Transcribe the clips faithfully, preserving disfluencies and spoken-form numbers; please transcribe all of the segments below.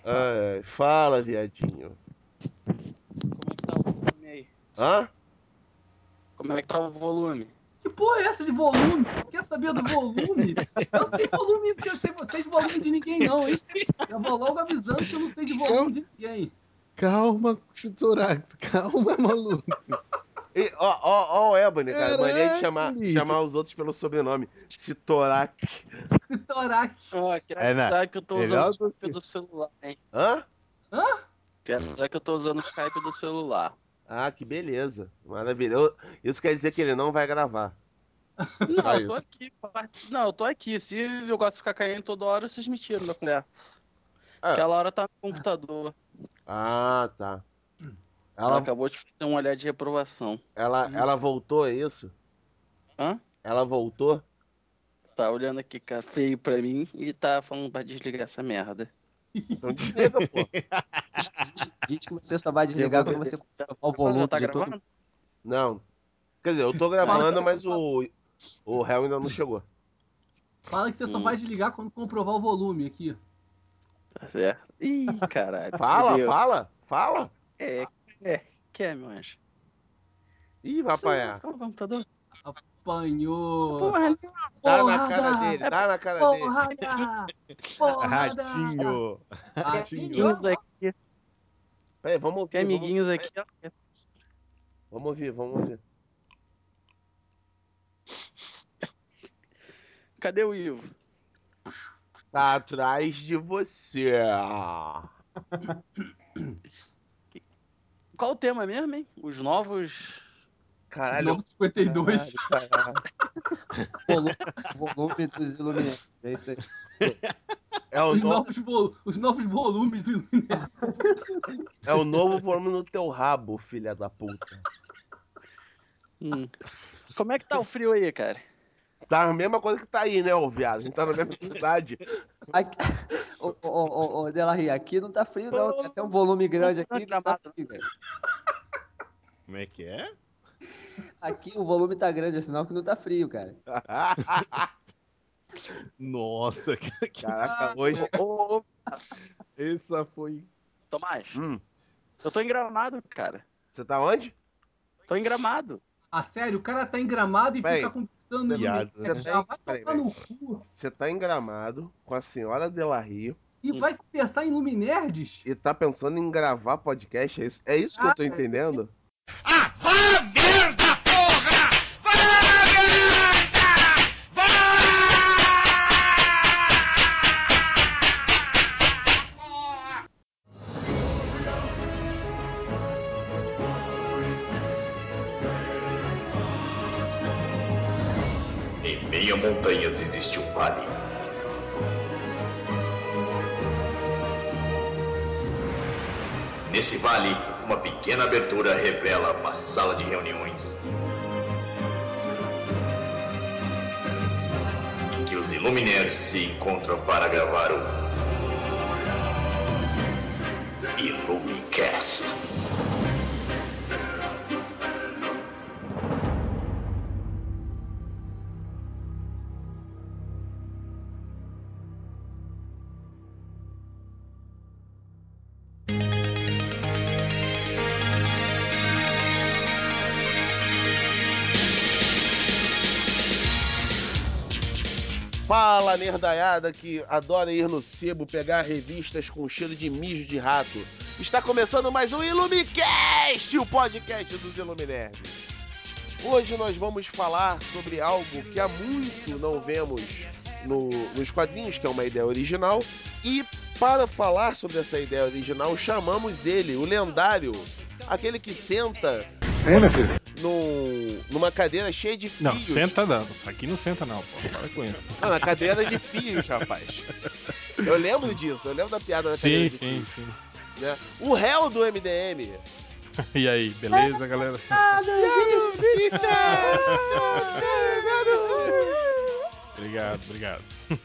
Ai, fala, viadinho. Como é que tá o volume aí? Hã? Como é que tá o volume? Que porra é essa de volume? Quer saber do volume? Eu não sei volume, porque eu sei vocês de volume de ninguém, não, hein? Eu vou logo avisando que eu não sei de volume de ninguém. Calma, Citorax, calma, maluco. E, ó, ó, ó o Ebony, cara. Mania de Caraca, chamar, bicho. chamar os outros pelo sobrenome. Citorac. Citorac. Ah, quero É, né? avisar que eu tô usando Melhor o do Skype que- do celular, hein? Hã? Hã? Quero avisar que eu tô usando o Skype do celular. Ah, que beleza. Maravilha. Eu- Isso quer dizer que ele não vai gravar. Só Não, eu tô isso. aqui. part- Não, eu tô aqui. Se eu gosto de ficar caindo toda hora, vocês me tiram da conversa. Ah, Aquela hora tá no computador. ah, tá. Ela Ela, acabou de fazer um olhar de reprovação. ela, ela voltou, é isso? Hã? Ela voltou? Tá olhando aqui, cara, feio pra mim e tá falando pra desligar essa merda. Então desliga, pô. Diz que você só vai desligar quando você colocar o volume Já tá de todo gravando? Não. Quer dizer, eu tô Fala, gravando, mas o, o réu ainda não chegou. fala que você só Hum. vai desligar quando comprovar o volume aqui. Tá certo. Ih, caralho. Fala, fudeu. fala, fala. É, é. Quer, meu anjo? Ih, vai apanhar. Calma, computador. Apanhou. Porra, nenhuma. Dá na cara Porrada! dele, dá na cara dele. Porrada! Porrada! Ratinho. Tem Ratinho. amiguinhos aqui. Peraí, vamos ouvir. Tem Vamos, amiguinhos aqui. ó. vamos ouvir, vamos ouvir. Cadê o Ivo? Tá atrás de você. Qual o tema mesmo, hein? Os novos. Caralho. novecentos e cinquenta e dois. Caralho, caralho. volume, volume dos Illuminati. É isso aí. É o, Os no... novos, vo- os novos volumes do Illuminati. é o novo volume no teu rabo, filha da puta. Hum. Como é que tá o frio aí, cara? Tá a mesma coisa que tá aí, né, ô viado? A gente tá na mesma cidade. Aqui, ô, ô, ô, ô, Delarry, aqui não tá frio, não. Tem até um volume grande aqui, não tá frio, cara. Como é que é? Aqui o volume tá grande, é sinal que não tá frio, cara. Nossa, que... que- Caraca, hoje. Ô, ô, ô, essa foi. Tomás, Hum, eu tô em Gramado, cara. você tá onde? Tô em Gramado. Ah, sério, o cara tá em Gramado e fica Peraí. conquistando Você, Viado, Illuminati. você tá Já em. vai Peraí, tomar peraí. no cu. Você tá em Gramado com a senhora Delarry E vai pensar em Luminerds? e tá pensando em gravar podcast? É isso, é isso que eu tô Ah, entendendo? Em meio a montanhas existe um vale. Nesse vale, uma pequena abertura revela uma sala de reuniões em que os Illuminaires se encontram para gravar o Illumicast. Fala, nerdaiada que adora ir no sebo pegar revistas com cheiro de mijo de rato. Está começando mais um Illumicast, o podcast dos Illuminerds. Hoje nós vamos falar sobre algo que há muito não vemos no- nos quadrinhos, que é uma ideia original. E para falar sobre essa ideia original, chamamos ele, o lendário, aquele que senta num- numa cadeira cheia de fios. Não, senta não. Aqui não senta não, pô. Para com isso. Não, na cadeira de fios, rapaz. Eu lembro disso, eu lembro da piada da cadeira Sim, de sim, fios. sim. Né? O réu do M D M. E aí, beleza, galera? Obrigado, obrigado.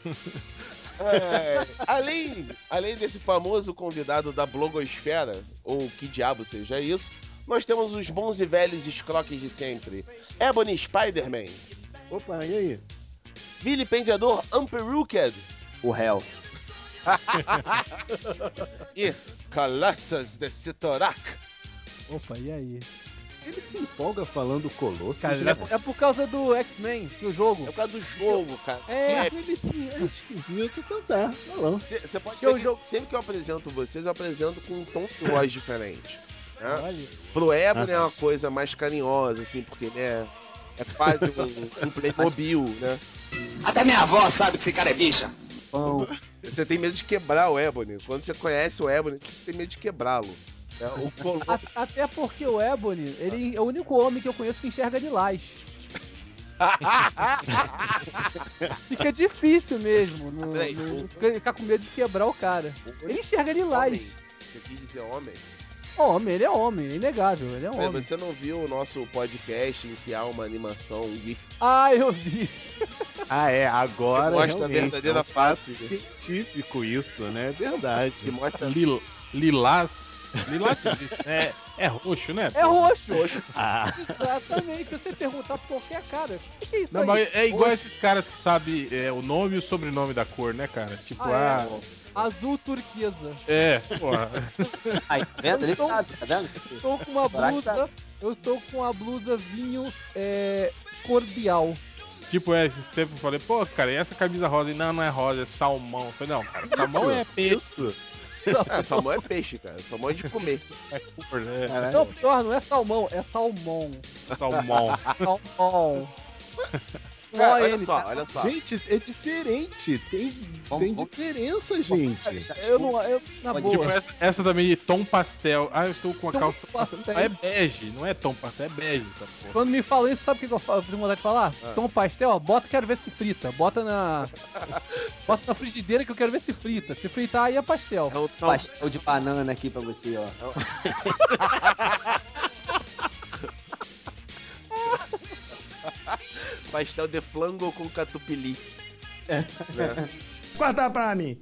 É, além, além desse famoso convidado da blogosfera, ou que diabo seja isso, nós temos os bons e velhos escroques de sempre. Ebony Spider-Man, Opa, e aí? vilipendiador Unperuked, O réu. E Colossus de Sitorak. Opa, e aí? Ele se empolga falando Colossus. Cara, né? é, por- é por causa do X-Men, do jogo. É por causa do jogo, cara. É. Mas ele sim é esquisito, então tá. Falou. Você pode Que o ver que jogo- sempre que eu apresento vocês, eu apresento com um tom de voz diferente. Né? Olha. Pro Ebony é Aham. uma coisa mais carinhosa, assim, porque ele é, é quase um, um Playmobil, né? Até minha avó sabe que esse cara é bicha. Pão. Você tem medo de quebrar o Ebony. Quando você conhece o Ebony, você tem medo de quebrá-lo. né? O Colo... A- Até porque o Ebony, ele é o único homem que eu conheço que enxerga de lás. Fica difícil mesmo. Não, Peraí, não- o- não fica- ficar com medo de quebrar o cara. Ele enxerga de lás. Homem. Você quis dizer homem? Homem, ele é homem, é inegável, ele é Peraí, homem. você não viu o nosso podcast em que há uma animação, um GIF Ah, eu vi. Ah, é, agora Que mostra a realmente verdadeira é um fato face. científico isso, né? É verdade. que mostra Lil, lilás. Lilás é, é roxo, né? É roxo. roxo. Ah, Exatamente. Se você perguntar por que, cara, o que é isso Não, aí? mas é igual Roxo. esses caras que sabem é, o nome e o sobrenome da cor, né, cara? Tipo, Ah, ah, Nossa. Azul turquesa. é, porra. Aí, tá vendo? Ele Eu tô- sabe, tá vendo? Estou com uma Sorac blusa. sabe. Eu estou com a blusa vinho é, cordial. Tipo, é, esses tempos eu falei, pô, cara, e essa camisa rosa? E não, não é rosa, é salmão. Eu falei, não, cara, salmão é peixe, isso. Ah, salmão é peixe, cara. Salmão é de comer. é cor, né? Caralho. Não, pior, não é salmão, é salmão. Salmão. Salmão. Com Cara, O olha N, só, tá? olha só. Gente, é diferente. Tem, Vamos- tem vamos- diferença, gente. Eu não. Eu, na Pode- boa. Tipo, essa, essa também de tom pastel. Ah, eu estou com a Tom calça pastel. pastel. É bege, não é tom pastel, é bege essa porra. Quando me falam isso, sabe o que que eu falo? Eu tenho vontade de falar? Ah. Tom pastel, ó, bota, quero ver se frita. Bota na. Bota na frigideira que eu quero ver se frita. Se fritar, aí é pastel. É um tom, Pastel de banana aqui pra você, ó. pastel de flango com catupiry. Né? Corta pra mim.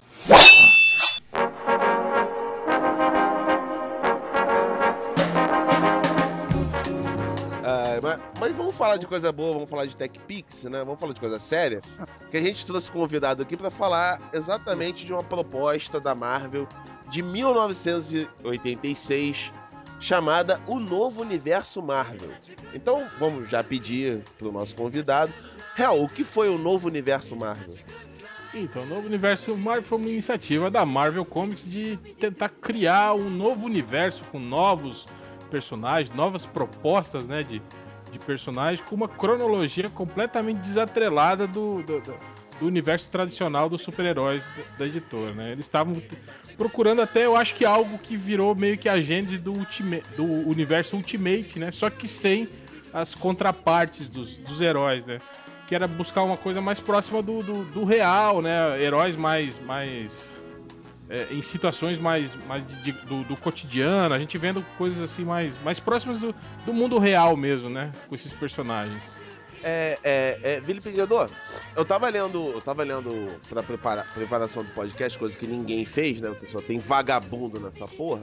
Ah, mas, mas vamos falar de coisa boa, vamos falar de TechPix, né? Vamos falar de coisa séria. Que a gente trouxe convidado aqui pra falar exatamente de uma proposta da Marvel de mil novecentos e oitenta e seis chamada O Novo Universo Marvel. Então vamos já pedir pro nosso convidado. Real, o que foi o Novo Universo Marvel? Então, o novo universo Marvel foi uma iniciativa da Marvel Comics de tentar criar um novo universo com novos personagens, novas propostas, né, de, de personagens, com uma cronologia completamente desatrelada do, do, do- do universo tradicional dos super-heróis da, da editora, né? Eles estavam procurando até, eu acho que algo que virou meio que a gênese do, ultima, do universo Ultimate, né? Só que sem as contrapartes dos, dos heróis, né? Que era buscar uma coisa mais próxima do, do, do real, né? Heróis mais, mais é, em situações mais, mais de- de- do, do cotidiano, a gente vendo coisas assim mais, mais próximas do, do mundo real mesmo, né? Com esses personagens. É, é, é, Vilipendiador, eu tava lendo, eu tava lendo pra preparar, preparação do podcast, coisa que ninguém fez, né? O pessoal tem vagabundo nessa porra.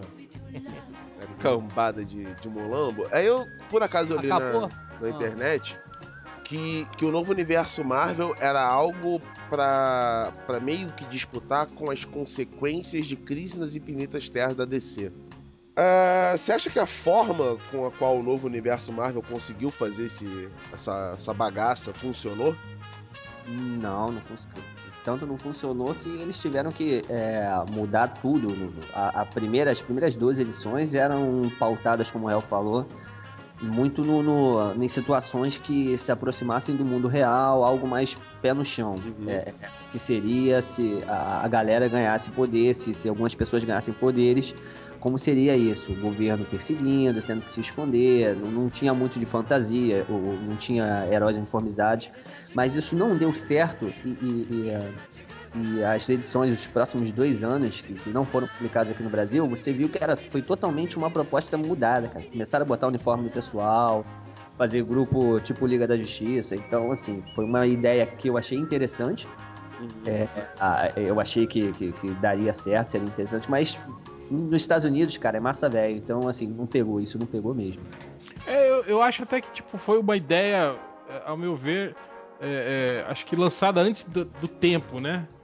É, cambada de, de molambo. Aí eu, por acaso, eu li na, Acabou? na Ah. internet que, que o novo universo Marvel era algo pra, pra meio que disputar com as consequências de Crise nas Infinitas Terras da D C. Ah, você acha que a forma com a qual o novo universo Marvel conseguiu fazer esse, essa, essa bagaça funcionou? Não, não funcionou. Tanto não funcionou que eles tiveram que é, mudar tudo. A, a primeira, as primeiras duas edições eram pautadas, como o El falou, muito no, no- em situações que se aproximassem do mundo real, algo mais pé no chão. Uhum. É, que seria se a, a galera ganhasse poder, se, se algumas pessoas ganhassem poderes, como seria isso? O governo perseguindo, tendo que se esconder, não, não tinha muito de fantasia, ou, ou não tinha heróis uniformizados, mas isso não deu certo e, e- e, eh, e as edições dos próximos dois anos, que, que não foram publicadas aqui no Brasil, você viu que era, foi totalmente uma proposta mudada, cara. Começaram a botar o uniforme do pessoal, fazer grupo tipo Liga da Justiça. Então, assim, foi uma ideia que eu achei interessante. É, ah, eu achei que, que, que daria certo, seria interessante, mas nos Estados Unidos, cara, é massa velho. Então, assim, não pegou, isso não pegou mesmo. É, eu, eu acho até que tipo, foi uma ideia, é, ao meu ver, é, é, acho que lançada antes do, do tempo, né?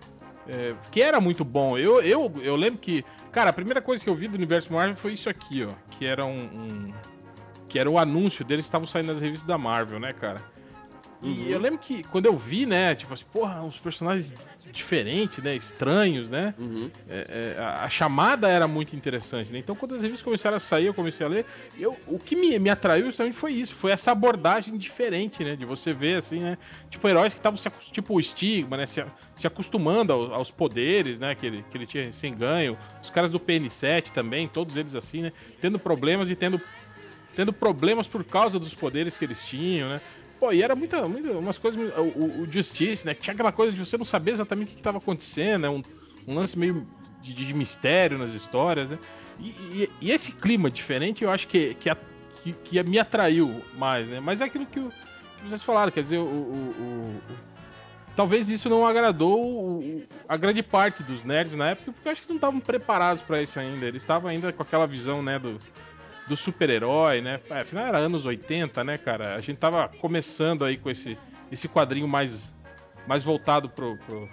É, que era muito bom. Eu, eu, eu lembro que, cara, a primeira coisa que eu vi do universo Marvel foi isso aqui, ó. Que era um. um- que era o anúncio deles, estavam saindo nas revistas da Marvel, né, cara? E Uhum. eu lembro que quando eu vi, né, tipo assim, porra, uns personagens diferentes, né, estranhos, né? Uhum. É, é, a, a chamada era muito interessante, né? Então, quando as revistas começaram a sair, eu comecei a ler. Eu, o que me, me atraiu justamente foi isso, foi essa abordagem diferente, né? De você ver, assim, né? Tipo, heróis que estavam se acos- tipo o Stigma, né? Se, se acostumando aos, aos poderes, né? Que ele, que ele tinha sem ganho. Os caras do P N sete também, todos eles assim, né? Tendo problemas e tendo, tendo problemas por causa dos poderes que eles tinham, né? Pô, e era muita, muita umas coisas. O, o, o Justice, né? Que tinha aquela coisa de você não saber exatamente o que estava acontecendo, né? Um, um lance meio de, de mistério nas histórias, né? E, e- e esse clima diferente eu acho que, que, a- que- que me atraiu mais, né? Mas é aquilo que, o- que vocês falaram, quer dizer, o, o- o- o- talvez isso não agradou o- o- a grande parte dos nerds na época, porque eu acho que não estavam preparados para isso ainda. Eles estavam ainda com aquela visão, né, do, do super-herói, né? É, afinal era anos oitenta, né, cara? A gente tava começando aí com esse, esse quadrinho mais, mais voltado pro, pro,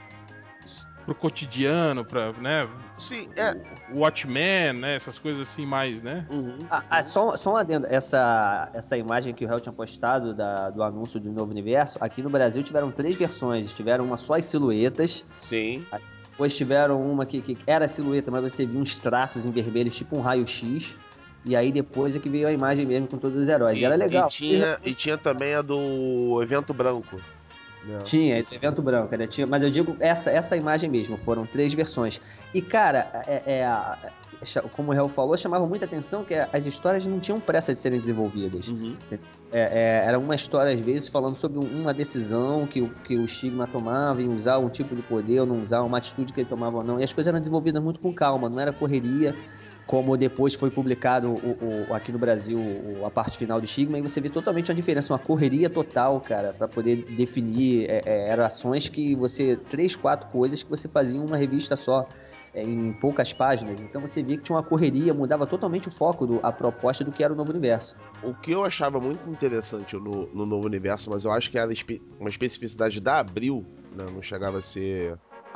pro cotidiano, pra, né? Sim, é. O Watchmen, né? Essas coisas assim mais, né? Uhum. Ah, ah, só, só um adendo, essa, essa imagem que o Hell tinha postado da- do anúncio do novo universo, aqui no Brasil tiveram três versões. Tiveram uma só as silhuetas, Sim. depois tiveram uma que, que era silhueta, mas você viu uns traços em vermelho, tipo um raio-x, e aí depois é que veio a imagem mesmo com todos os heróis. E, E, era e legal. tinha, e tinha também a do evento branco. né? Tinha, evento branco, né? Tinha, mas eu digo essa, essa imagem mesmo, foram três versões. E, cara, é, é, é, como o Hel falou, chamava muita atenção que as histórias não tinham pressa de serem desenvolvidas. Uhum. É, é, era uma história, às vezes, falando sobre uma decisão que, o- que o Stigma tomava em usar um tipo de poder ou não usar, uma atitude que ele tomava ou não. E as coisas eram desenvolvidas muito com calma, não era correria, como depois foi publicado o, o- aqui no Brasil o- a parte final do Stigma, e você vê totalmente uma diferença, uma correria total, cara, para poder definir. É, é, eram ações que você. Três, quatro coisas que você fazia em uma revista só. é, Em poucas páginas, então você via que tinha uma correria, mudava totalmente o foco, do, a proposta do que era o novo universo. O que eu achava muito interessante no, no novo universo, mas eu acho que era espe- uma especificidade da Abril, né? Não chegava a ser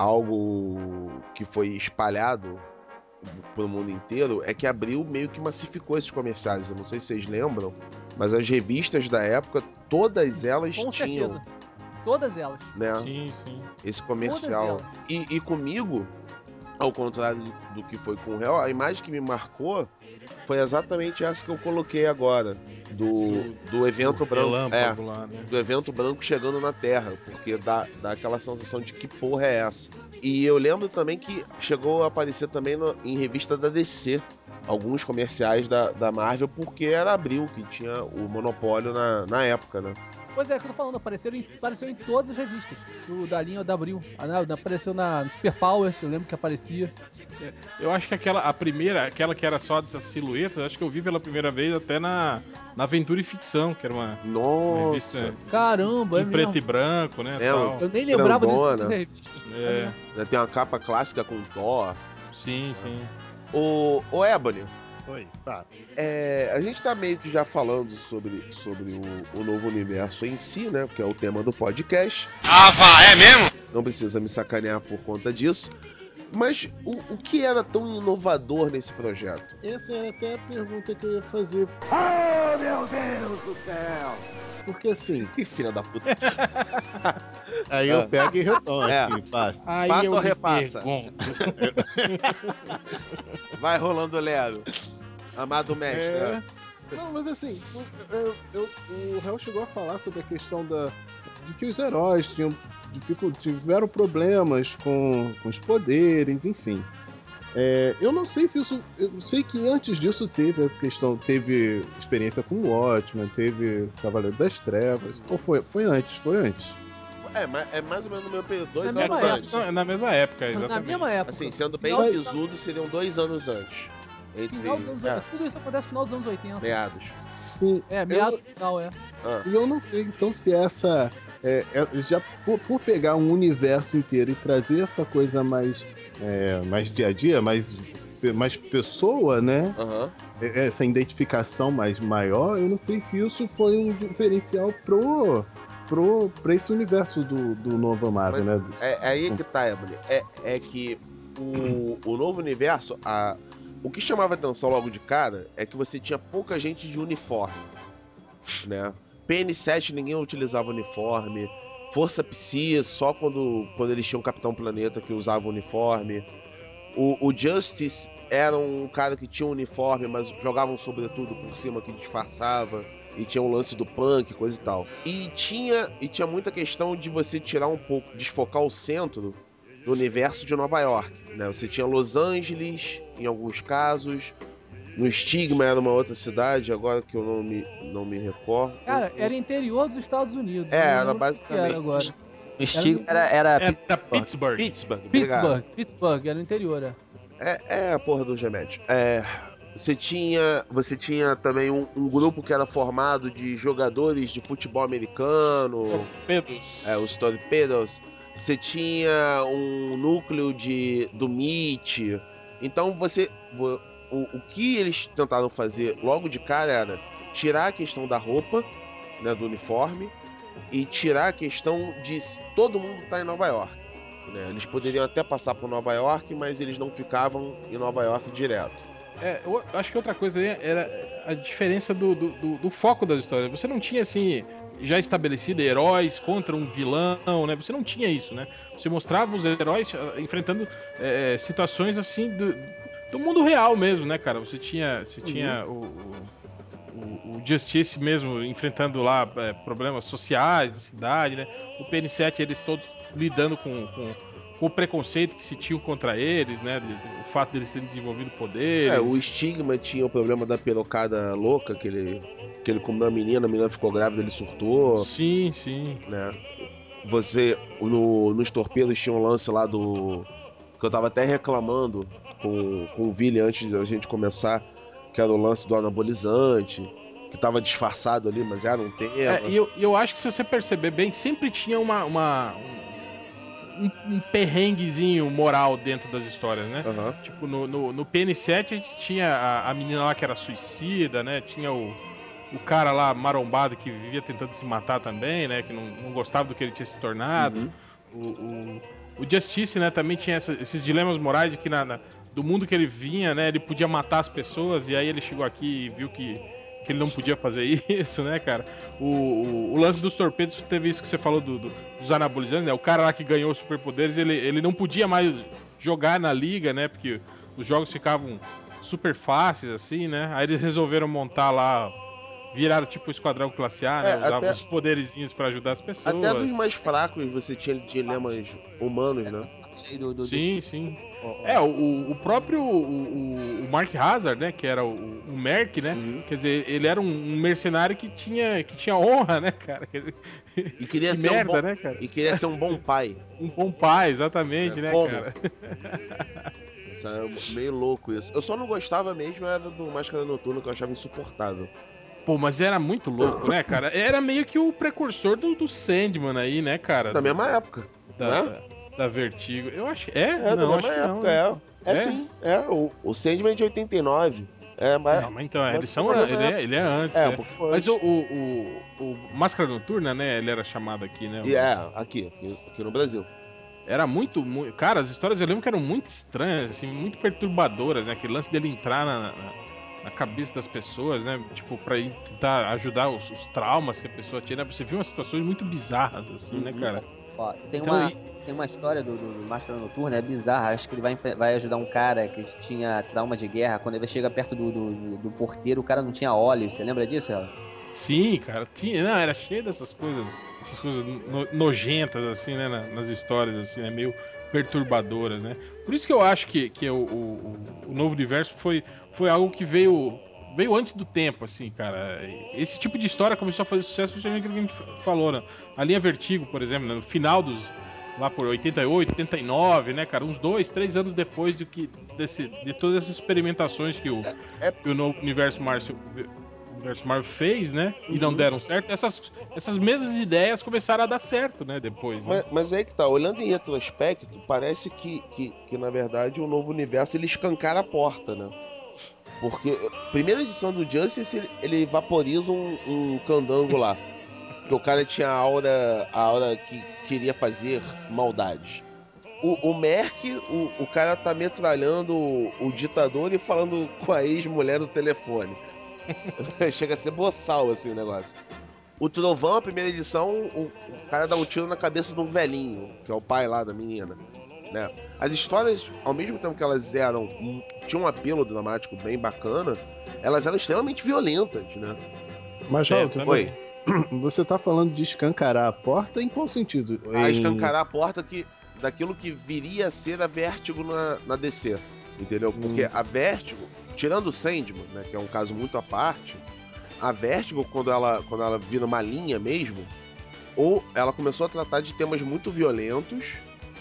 algo que foi espalhado pro mundo inteiro, é que a Abril meio que massificou esses comerciais. Eu não sei se vocês lembram, mas as revistas da época, todas elas Com tinham, certeza. Todas elas. né, Sim, sim. esse Todas comercial. elas. E, e comigo, ao contrário do, do que foi com o Hell, a imagem que me marcou foi exatamente essa que eu coloquei agora. Do, do evento Do branco. É, relâmpago lá, né? do evento branco chegando na Terra. Porque dá, dá aquela sensação de que porra é essa. E eu lembro também que chegou a aparecer também no- em revista da D C. Alguns comerciais da, da Marvel, porque era Abril que tinha o monopólio na, na época, né? Pois é, que eu tô falando, apareceram em, apareceu em todas as revistas do, da linha da Abril. Ah, não, apareceu na Super Powers, eu lembro que aparecia. Eu acho que aquela, a primeira, aquela que era só dessas silhuetas, acho que eu vi pela primeira vez até na, na Aventura e Ficção, que era uma, uma Nossa! revista Caramba, é em preto e mesmo. branco, né? É, tal. Eu nem lembrava Grandona. dessa revista. É, Já tem uma capa clássica com Thor. sim, sim. O, o Ebony, Oi, fala. é, a gente tá meio que já falando sobre, sobre o, o novo universo em si, né? Que é o tema do podcast. Ah, vá, é mesmo? Não precisa me sacanear por conta disso. Mas o, o que era tão inovador nesse projeto? Essa era até a pergunta que eu ia fazer. Oh, meu Deus do céu! Porque assim, Que filha da puta. aí eu pego e retorno É. aqui, passa. Aí Passa eu ou lhe repassa? pergunto. Vai rolando Lero. Amado mestre. É. Não, mas assim, o, eu- eu- o Hell chegou a falar sobre a questão da, de que os heróis tinham, dificu- tiveram problemas com, com os poderes, enfim. É, eu não sei se isso. Eu sei que antes disso teve a questão, teve experiência com o Watchmen, teve Cavaleiro das Trevas. Ou foi, foi antes? Foi antes. É, ma- é mais ou menos no meu período, dois Na anos mesma antes. Não, na mesma época, Na exatamente. mesma época. Assim, sendo bem Final- sisudo, seriam dois anos antes. Entre. Final dos anos, É, Tudo isso acontece no final dos anos oitenta. meados. Sim. É, eu- meados final, é. Ah, E eu não sei então se essa. É, é, já por, por pegar um universo inteiro e trazer essa coisa mais, é, mais dia a dia, mais, mais pessoa, né? Aham. É- Essa identificação mais maior, eu não sei se isso foi um diferencial pro, pro, pra esse universo do, do novo Marvel, Mas né? É, é aí que tá, Emily. É, é que o, o novo universo, a, o que chamava atenção logo de cara é que você tinha pouca gente de uniforme, né? P N sete ninguém utilizava uniforme. Força Psi só quando, quando eles tinham Capitão Planeta que usava uniforme. O, o Justice era um cara que tinha um uniforme, mas jogava um sobretudo por cima que disfarçava. E tinha o lance do punk, coisa e tal. E tinha, e tinha muita questão de você tirar um pouco, desfocar o centro do universo de Nova York, né? Você tinha Los Angeles, em alguns casos. No Stigma era uma outra cidade, agora que eu não me, não me recordo. Cara, era interior dos Estados Unidos. É, eu não era lembro o que que era basicamente agora. O Stigma era, era Era Pittsburgh. Pittsburgh. Pittsburgh, obrigado. Pittsburgh, Pittsburgh, era o interior, é. É, é a porra dos remédios. É, você tinha, você tinha também um, um grupo que era formado de jogadores de futebol americano, Torpedos. é, os Torpedoes. Você tinha um núcleo de, do M I T. Então você. vo- O, o que eles tentaram fazer logo de cara era tirar a questão da roupa, né, do uniforme, e tirar a questão de se todo mundo tá em Nova York, né? Eles poderiam até passar por Nova York, mas eles não ficavam em Nova York direto. É, eu acho que outra coisa aí era a diferença do, do, do- do foco das histórias. Você não tinha, assim, já estabelecido heróis contra um vilão, né? Você não tinha isso, né? Você mostrava os heróis ah, enfrentando é, situações, assim, do, do mundo real mesmo, né, cara? Você tinha, você tinha o, o, o Justice mesmo enfrentando lá é, problemas sociais da cidade, né? O P N sete, eles todos lidando com, com, com o preconceito que se tinham contra eles, né? de- de- o fato deles terem desenvolvido É, o poderes. Stigma tinha o problema da pirocada louca, que ele, que ele comeu a menina, a menina ficou grávida, ele surtou, Sim, sim. né? Você, no, nos torpedos tinha um lance lá do. Que eu tava até reclamando com, com o Vili antes da gente começar, que era o lance do anabolizante, que tava disfarçado ali, mas era um tema. É, e eu, e eu acho que se você perceber bem, sempre tinha uma, uma- um, um perrenguezinho moral dentro das histórias, né? Aham. Tipo, no, no, no P N sete a gente tinha a, a menina lá que era suicida, né? Tinha o, o cara lá marombado que vivia tentando se matar também, né? Que não, não gostava do que ele tinha se tornado. Uhum. O, o, o Justice, né? Também tinha essa- esses dilemas morais de que na, na- do mundo que ele vinha, né? Ele podia matar as pessoas e aí ele chegou aqui e viu que, que ele não podia fazer isso, né, cara? O, o, o lance dos torpedos teve isso que você falou do, do- dos anabolizantes, né? O cara lá que ganhou os superpoderes, ele, ele não podia mais jogar na liga, né? Porque os jogos ficavam super fáceis, assim, né? Aí eles resolveram montar lá, viraram tipo o Esquadrão Classe A, É, né? Usavam até, os poderizinhos pra ajudar as até dos pessoas. mais fracos você tinha dilemas humanos, Essa né? parte aí do. do, do- Sim, sim. ó, ó. É, o, o próprio o, o- o Mark Hazard, né, que era o, o Merc, né, Uhum. quer dizer, ele era um, um mercenário que tinha, que tinha honra, né, cara? E queria Que ser um bom, merda, né, cara? e queria ser um bom pai, Um bom pai, né? exatamente, né, Como? cara? Isso é meio louco isso. Eu só não gostava mesmo era do Máscara Noturna, que eu achava insuportável. Pô, mas era muito louco, né, cara? Era meio que o precursor do, do Sandman aí, né, cara? Da Do, mesma época, não da, é? da, da Vertigo. Eu acho. É? É, da Não, mesma acho que não, época, né? é. É É? sim, é. O, o Sandman é de oitenta e nove. É, mas, É, mas então, é, mas eles foi são. da an- mesma Ele é, época. ele é antes, É, um é. pouquinho Mas o, antes. o, o, o Máscara Noturna, né? Ele era chamado aqui, né? E o- é, aqui, aqui, aqui no Brasil. Era muito, muito. Cara, as histórias eu lembro que eram muito estranhas, assim, muito perturbadoras, né? Aquele lance dele entrar na, na, na cabeça das pessoas, né? Tipo, pra ir tentar ajudar os, os traumas que a pessoa tinha, né? Você viu umas situações muito bizarras, assim, né, Uhum. cara? Ó, tem Então, uma, e- tem uma história do, do, do Máscara Noturna, é bizarra. Acho que ele vai, enfre- vai ajudar um cara que tinha trauma de guerra. Quando ele chega perto do, do, do- do porteiro, o cara não tinha óleo. Você lembra disso, ela? sim, cara, tinha, não, era cheio dessas coisas, essas coisas no- nojentas, assim, né? na- nas histórias, assim, né? Meio perturbadoras, né? Por isso que eu acho que, que o, o, o novo universo foi, foi algo que veio. Veio antes do tempo, assim, cara. Esse tipo de história começou a fazer sucesso justamente aquilo que a gente fa- falou, né? A linha Vertigo, por exemplo, né? No final dos. Lá por oitenta e oito, oitenta e nove, né, cara? Uns dois, três anos depois de, que, desse, de todas essas experimentações que o, É, que o novo universo Marvel, o universo Marvel fez, né? E não uhum. deram certo. Essas, essas mesmas ideias começaram a dar certo, né? Depois, né? Mas, mas aí que tá, olhando em retrospecto, parece que, que, que na verdade o novo universo ele escancara a porta, né? Porque a primeira edição do Justice ele, ele vaporiza um, um candango lá. que o cara tinha a aura, a aura que queria fazer maldades. O, o Merc, o, o cara tá metralhando o, o ditador e falando com a ex-mulher no telefone. Chega a ser boçal, assim, o negócio. O Trovão, a primeira edição, o, o cara dá um tiro na cabeça de um velhinho, que é o pai lá da menina, né? As histórias, ao mesmo tempo que elas eram... tinham um apelo dramático bem bacana, elas eram extremamente violentas, né? Mas, É, Raul, também. você, você tá falando de escancarar a porta em qual sentido? A Em... escancarar a porta que, daquilo que viria a ser a Vértigo na, na D C, entendeu? Porque Hum. a Vértigo, tirando o Sandman, né, que é um caso muito à parte, a Vértigo, quando ela, quando ela vira uma linha mesmo, ou ela começou a tratar de temas muito violentos,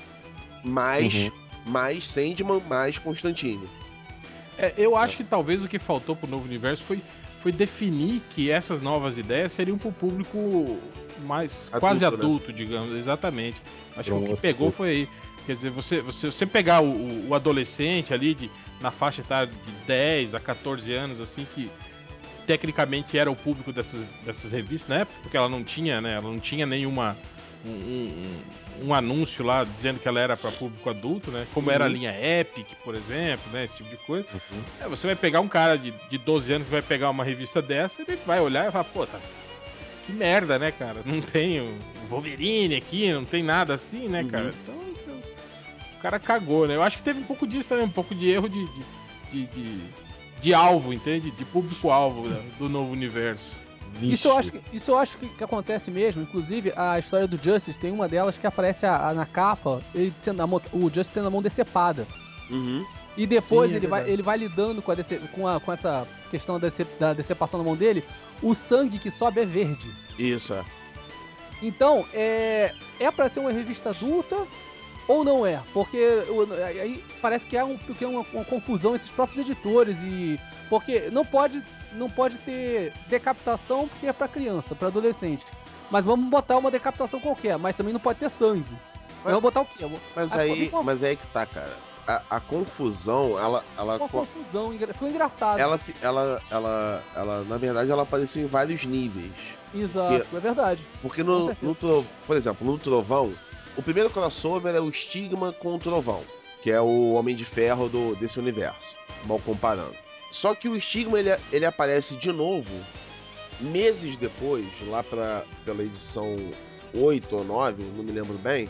mais, Uhum. mais Sandman, mais Constantine. É, eu acho que talvez o que faltou pro novo universo foi, foi definir que essas novas ideias seriam pro público mais Adulto, quase né? adulto, digamos, exatamente. Acho que o que Pronto. pegou foi aí. Quer dizer, você, você, você pegar o, o adolescente ali de, na faixa etária de dez a quatorze anos, assim, que tecnicamente era o público dessas, dessas revistas na época, porque ela não tinha, né? Ela não tinha nenhuma. Um, um, um anúncio lá dizendo que ela era para público adulto, né? Como Uhum. era a linha Epic, por exemplo, né? Esse tipo de coisa. Uhum. É, você vai pegar um cara de, de doze anos que vai pegar uma revista dessa, ele vai olhar e falar, pô, tá, que merda, né, cara? Não tem o Wolverine aqui, não tem nada assim, né, Uhum. cara? Então, então, o cara cagou, né? Eu acho que teve um pouco disso também, um pouco de erro de, de, de, de, de alvo, entende? De público-alvo né, do novo universo. Isso eu acho, que, isso eu acho que, que acontece mesmo. Inclusive, a história do Justice tem uma delas que aparece a, a, na capa, ele sendo a mão, o Justice tendo a mão decepada. Uhum. E depois Sim, é ele, vai, verdade. ele vai lidando com, a dece, com, a, com essa questão da, dece, da decepção na mão dele. O sangue que sobe é verde. Isso, é. Então, é, é pra ser uma revista adulta ou não é? Porque o- aí parece que há um, que é uma, uma confusão entre os próprios editores e porque não pode não pode ter decapitação porque é pra criança, pra adolescente. Mas vamos botar uma decapitação qualquer, mas também não pode ter sangue. Mas- Mas vamos botar o quê? Mas Ah, aí, fica uma, mas aí que tá, cara. A, a confusão, ela, ela, uma confusão, engra- foi engraçado. ela, fi- ela, ela, ela, na verdade, ela apareceu em vários níveis. Exato, é verdade. Porque Com no, certeza. no Tro- por exemplo, no Trovão, o primeiro crossover é o Estigma com o Trovão, que é o Homem de Ferro do, desse universo, mal comparando. Só que o Estigma ele, ele aparece de novo meses depois, lá pra, pela edição oito ou nove, não me lembro bem.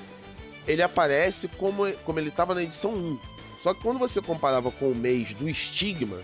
Ele aparece como, como ele estava na edição um. Só que quando você comparava com o mês do Estigma,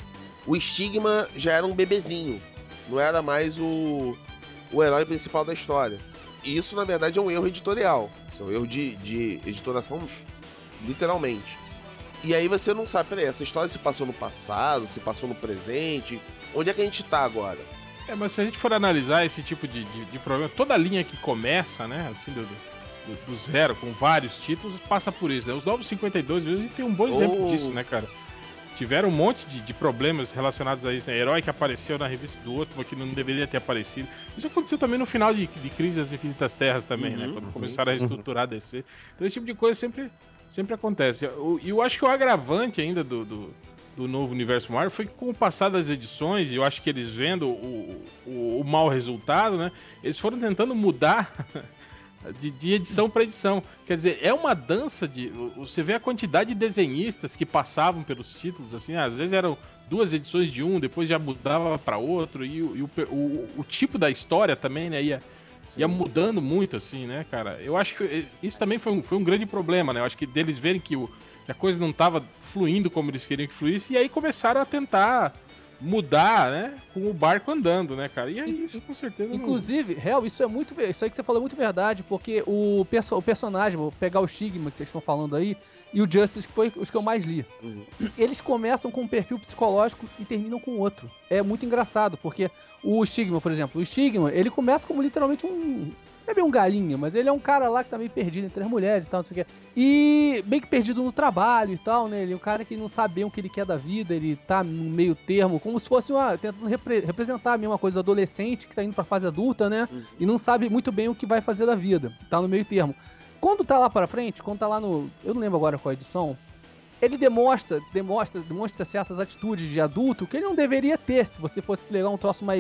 o Estigma já era um bebezinho. Não era mais o, o herói principal da história. E isso, na verdade, é um erro editorial. Isso é um erro de, de editoração, literalmente. E aí você não sabe, peraí, essa história se passou no passado, se passou no presente. Onde é que a gente tá agora? É, mas se a gente for analisar esse tipo de, de, de problema, toda linha que começa, né, assim, do, do, do zero, com vários títulos, passa por isso, né? Os Novos cinquenta e dois mesmo, tem um bom exemplo Ou- disso, né, cara? Tiveram um monte de, de problemas relacionados a isso, né? Herói que apareceu na revista do outro, porque não deveria ter aparecido. Isso aconteceu também no final de, de Crise das Infinitas Terras também, né? Uhum, Quando sim, começaram a sim. reestruturar a D C. Então esse tipo de coisa sempre, sempre acontece. O- E eu acho que o agravante ainda do, do, do novo universo Marvel foi que com o passar das edições, e eu acho que eles vendo o, o, o mau resultado, né? Eles foram tentando mudar de, de edição para edição. Quer dizer, é uma dança de. Você vê a quantidade de desenhistas que passavam pelos títulos, assim, às vezes eram duas edições de um, depois já mudava para outro, e, o, e o, o, o tipo da história também, né? Ia, ia mudando muito, assim, né, cara? Eu acho que isso também foi um, foi um grande problema, né? Eu acho que deles verem que, o, que a coisa não tava fluindo como eles queriam que fluísse, e aí começaram a tentar mudar, né? Com o barco andando, né, cara? E aí isso com certeza não. Inclusive, real, isso é muito. ver- Isso aí que você falou é muito verdade, porque o, perso o personagem, vou pegar o Stigma que vocês estão falando aí, e o Justice, que foi os que eu mais li. Uhum. Eles começam com um perfil psicológico e terminam com outro. É muito engraçado, porque o Stigma, por exemplo, o Stigma, ele começa como literalmente um. Não é bem um galinha, mas ele é um cara lá que tá meio perdido entre as mulheres e tal, não sei o quê. E bem que perdido no trabalho e tal, né? Ele é um cara que não sabe bem o que ele quer da vida, ele tá no meio termo, como se fosse uma. Tentando repre representar a mesma coisa do adolescente que tá indo pra fase adulta, né? Uhum. E não sabe muito bem o que vai fazer da vida. Tá no meio termo. Quando tá lá pra frente, quando tá lá no. Eu não lembro agora qual edição. Ele demonstra, demonstra, demonstra certas atitudes de adulto que ele não deveria ter se você fosse pegar um troço mais,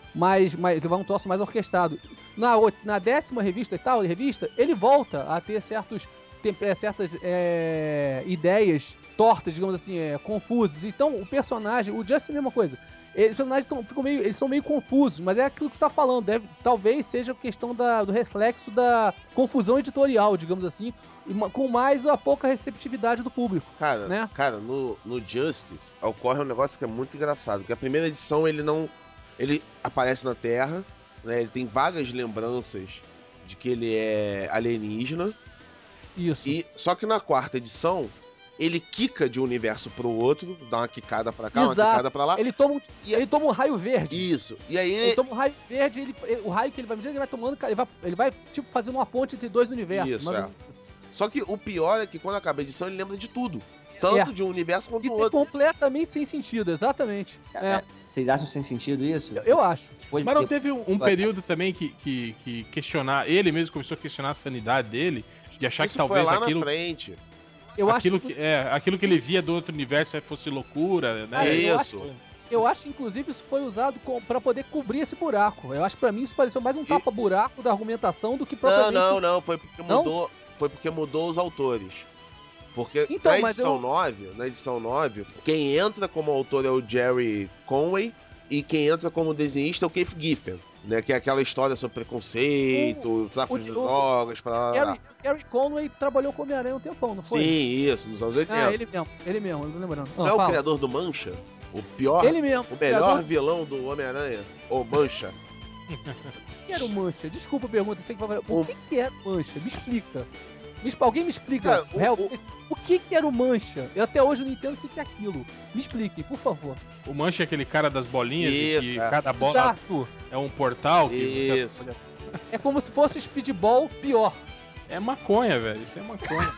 mais, mais levar um troço mais orquestrado. Na, o- na décima revista e tal, revista, ele volta a ter certos, tem, é, certas é, ideias tortas, digamos assim, é, confusas. Então, o personagem, o Justin é a mesma coisa. Eles, os personagens tão, ficam meio, eles são meio confusos, mas é aquilo que você tá falando. Deve, talvez seja questão da, do reflexo da confusão editorial, digamos assim, e ma- com mais a pouca receptividade do público. Cara, Né? cara no, no Justice ocorre um negócio que é muito engraçado, que a primeira edição ele não... Ele aparece na Terra, né? Ele tem vagas lembranças de que ele é alienígena. Isso. E só que na quarta edição, ele quica de um universo pro outro, dá uma quicada pra cá, uma Exato. quicada pra lá. Ele toma, um- E a- ele toma um raio verde. Isso. E aí Ele ele... toma um raio verde, ele, ele- o raio que ele vai ele vai tomando, ele vai, ele vai tipo fazendo uma ponte entre dois universos. Isso, mais ou é. menos isso. Só que o pior é que quando acaba a edição, ele lembra de tudo. Tanto É. de um universo quanto do Isso é outro. completamente sem sentido, exatamente. É, Vocês acham sem sentido isso? eu, eu acho. Depois- Mas não depois- teve um, um período também que, que, que questionar, ele mesmo começou a questionar a sanidade dele, de achar Isso que talvez foi lá aquilo, na frente. Eu aquilo, acho que, é, aquilo que ele via do outro universo fosse loucura, né? Cara, eu Isso. acho- Eu acho, inclusive, isso foi usado com, pra poder cobrir esse buraco. Eu acho que pra mim isso pareceu mais um E- tapa-buraco da argumentação do que Não, propriamente... não, não. Foi porque Não? mudou. Foi porque mudou os autores. Porque Então, na mas edição eu- nove, na edição nove, quem entra como autor é o Jerry Conway e quem entra como desenhista é o Keith Giffen, né? Que é aquela história sobre preconceito, tráfico o- de o- drogas, pra... Gary, Gary Conway trabalhou com o Homem-Aranha um tempão, não foi? Sim, isso, nos anos oitenta. Ah, ele mesmo, ele mesmo, eu tô lembrando. Ah, Não é o fala. criador do Mancha? O pior, Ele mesmo, o melhor criador- vilão do Homem-Aranha? O Mancha. O que era o Mancha? Desculpa a pergunta, sei que vai falar. O- O que, que era o Mancha? Me explica. Me expl- Alguém me explica. Cara, o- Real, o- o que, que era o Mancha? Eu até hoje não entendo o que, que é aquilo. Me expliquem, por favor. O Mancha é aquele cara das bolinhas, e Isso, que é. cada bola Exato. é um portal que Isso. você... É como se fosse speedball pior. É maconha, velho. Isso é maconha.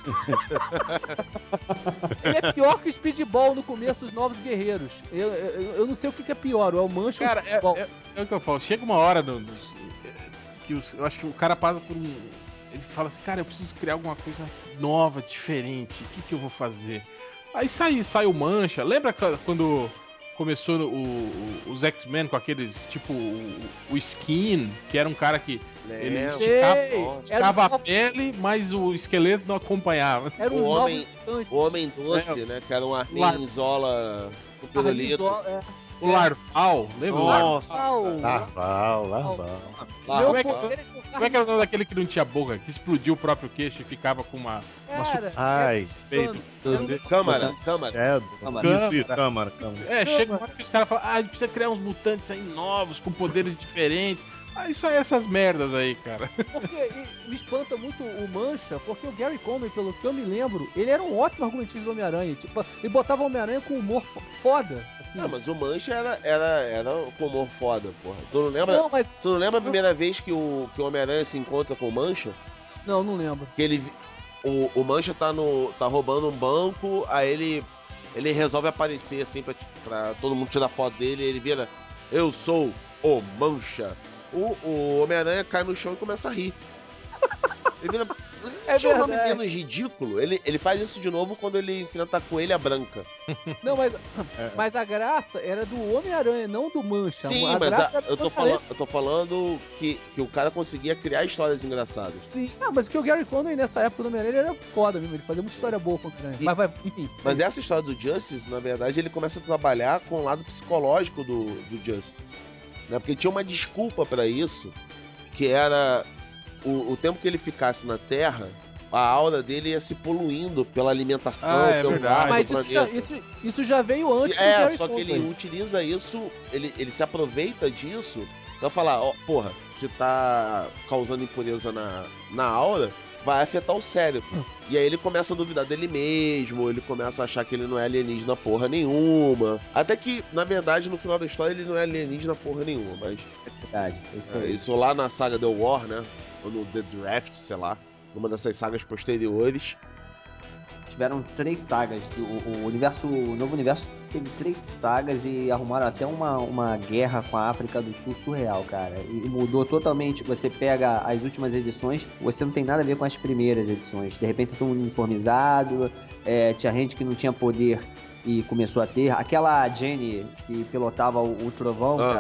Ele é pior que o speedball no começo dos Novos Guerreiros. Eu, eu, eu não sei o que, que é pior, ou é o Mancha Cara, ou o é, speedball. é, é o que eu falo. Chega uma hora no, nos- que os- eu acho que o cara passa por um. Ele fala assim, cara, eu preciso criar alguma coisa nova, diferente. O que, que eu vou fazer? Aí sai, sai o Mancha. Lembra ca- quando começou o- o- os X-Men com aqueles, tipo, o, o Skin, que era um cara que ele Lembro. esticava, Sei, Nossa. era esticava o a novo- pele, mas o esqueleto não acompanhava. Era O os homem- novos mutantes. O Homem Doce, né? Que era um Lar- Arminzola com pirulito. Arlizo- é. O Larval, lembra o Larval? Nossa. Larval, larval. Lá, Meu como é que- poder é jogar Como é que era o nome daquele que não tinha boca, que explodiu o próprio queixo e ficava com uma, uma Cara, Ai, suspeita? era um- Câmara, câmara. Shadow. Câmara. Isso, isso, câmara, câmara. É, chega uma hora que os caras falam, ah, a gente precisa criar uns mutantes aí novos, com poderes diferentes. Aí sai essas merdas aí, cara. Porque e- me espanta muito o Mancha, porque o Gary Conway, pelo que eu me lembro, ele era um ótimo argumentista do Homem-Aranha. Tipo, ele botava o Homem-Aranha com humor fo- foda. Assim. Não, mas o Mancha era, era, era com humor foda, porra. Tu não lembra, Não, mas. tu não lembra a primeira vez que o, que o Homem-Aranha se encontra com o Mancha? Não, não lembro. Que ele. vi- O, o Mancha tá, no, tá roubando um banco, aí ele. Ele resolve aparecer assim pra, pra todo mundo tirar foto dele, e ele vira. Eu sou o Mancha. O, o Homem-Aranha cai no chão e começa a rir. Ele vira. É Tinha um nome verdade. menos ridículo. Ele, ele faz isso de novo quando ele enfrenta a coelha branca. Não, mas, É. mas a graça era do Homem-Aranha, não do Mancha. Sim, a mas graça a- era do eu, tô Homem-Aranha. falando, eu tô falando que, que o cara conseguia criar histórias engraçadas. Sim. Não, mas que o Gary Conway nessa época do Homem-Aranha ele era foda mesmo. Ele fazia muita história boa com o Homem-Aranha. E- Mas vai, enfim. Mas essa história do Justice, na verdade, ele começa a trabalhar com o lado psicológico do, do Justice. Né? Porque tinha uma desculpa pra isso, que era o, o tempo que ele ficasse na Terra, a aura dele ia se poluindo pela alimentação, Ah, é pelo verdade. ar Mas do isso já, planeta. isso, isso já veio antes do É, Gary só que Conway. ele utiliza isso, ele, ele se aproveita disso pra falar, ó, porra, se tá causando impureza na, na aura, vai afetar o cérebro. E aí ele começa a duvidar dele mesmo, ele começa a achar que ele não é alienígena porra nenhuma. Até que, na verdade, no final da história, ele não é alienígena porra nenhuma, mas Verdade, é isso é, aí. isso lá na saga The War, né? Ou no The Draft, sei lá, numa dessas sagas posteriores. Tiveram três sagas. O, o universo, o novo universo teve três sagas e arrumaram até uma, uma guerra com a África do Sul surreal, cara. E, e mudou totalmente. Você pega as últimas edições, você não tem nada a ver com as primeiras edições. De repente, todo mundo uniformizado, é, tinha gente que não tinha poder e começou a ter. Aquela Jenny que pilotava o, o trovão, Ah. cara.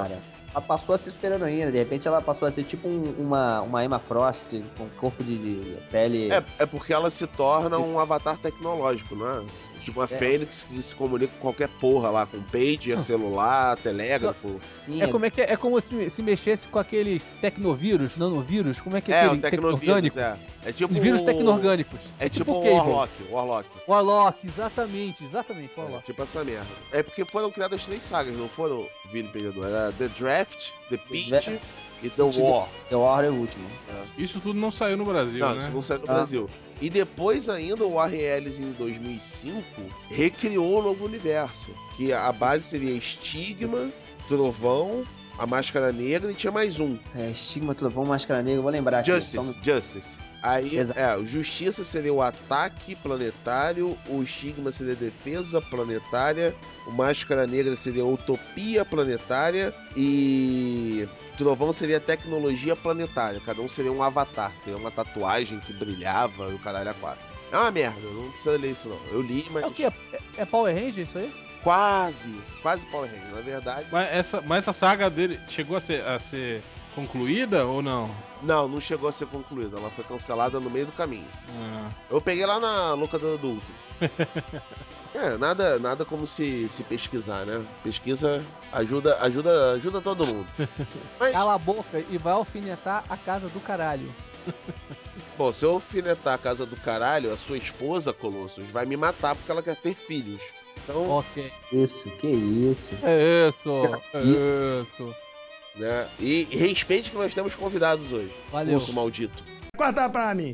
ela passou a ser super heroína, de repente ela passou a ser tipo um- uma, uma Emma Frost, com corpo de, de pele. É, é porque ela se torna um avatar tecnológico, não é? Tipo uma É. Fênix que se comunica com qualquer porra lá, com pager, celular, telégrafo. Sim, É como, é, que é, é como se, se mexesse com aqueles tecnovírus, nanovírus, como é que é, É, o aquele Tecnovírus, tecno-orgânico? é. É tipo. Os vírus tecno-orgânicos. É tipo o o Cable. Warlock, Warlock. Warlock, exatamente, exatamente, É, Warlock. tipo essa merda. É porque foram criadas três sagas, não foram, Vini Perdedor? Era The Draft, The Pit Draft, e The War. The War é o último. Isso tudo não saiu no Brasil, Não, né? isso não saiu no Ah. Brasil. E depois ainda o Warren Ellis em dois mil e cinco recriou o novo universo. Que a base seria Estigma, Trovão, a Máscara Negra e tinha mais um. É, Estigma, Trovão, Máscara Negra, eu vou lembrar aqui. Justice, só um- Justice. Aí, Exato. é, o Justiça seria o ataque planetário, o Estigma seria a defesa planetária, o Máscara Negra seria a utopia planetária e Trovão seria a tecnologia planetária. Cada um seria um avatar, seria uma tatuagem que brilhava e o caralho a quatro. É uma merda, não precisa ler isso não. Eu li, mas É o quê? É, é Power Ranger isso aí? quase isso, quase Power Ranger. Na verdade, Mas essa, mas essa saga dele chegou a ser, a ser concluída ou não? não, não chegou a ser concluída. Ela foi cancelada no meio do caminho. Ah, Eu peguei lá na locadora do Ultra. É, nada, nada como se, se pesquisar, né? Pesquisa ajuda, ajuda, ajuda todo mundo. Mas, Cala a boca e vai alfinetar a casa do caralho. bom, se eu alfinetar a casa do caralho, a sua esposa, Colossus, vai me matar porque ela quer ter filhos. Então, Ok. Isso, que isso. É isso, é E- isso. né? E, e respeite que nós temos convidados hoje. Valeu. Urso maldito. Corta pra mim.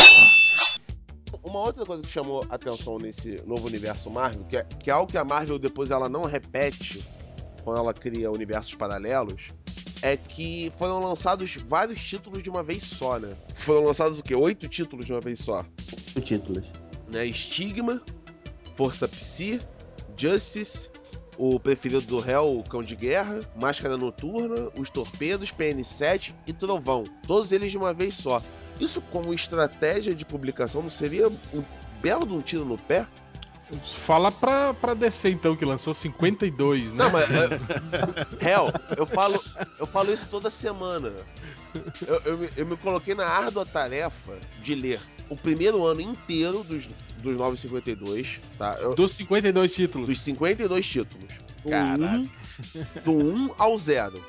Uma outra coisa que chamou atenção nesse novo universo Marvel, que é, que é algo que a Marvel depois ela não repete quando ela cria universos paralelos, é que foram lançados vários títulos de uma vez só, né? Foram lançados o quê? Oito títulos de uma vez só. Os títulos. Né? Estigma, Força Psi, Justice, o preferido do réu, o Cão de Guerra, Máscara Noturna, os Torpedos, P N sete e Trovão. Todos eles de uma vez só. Isso como estratégia de publicação não seria um belo de um tiro no pé? fala pra, pra D C então, que lançou cinquenta e dois, né? Não, mas... É... Réu, eu falo, eu falo isso toda semana. Eu, eu, me- eu me coloquei na árdua tarefa de ler o primeiro ano inteiro dos, dos novecentos e cinquenta e dois, tá? Eu- Dos cinquenta e dois títulos. dos cinquenta e dois títulos. Do Caralho. um, do um ao zero.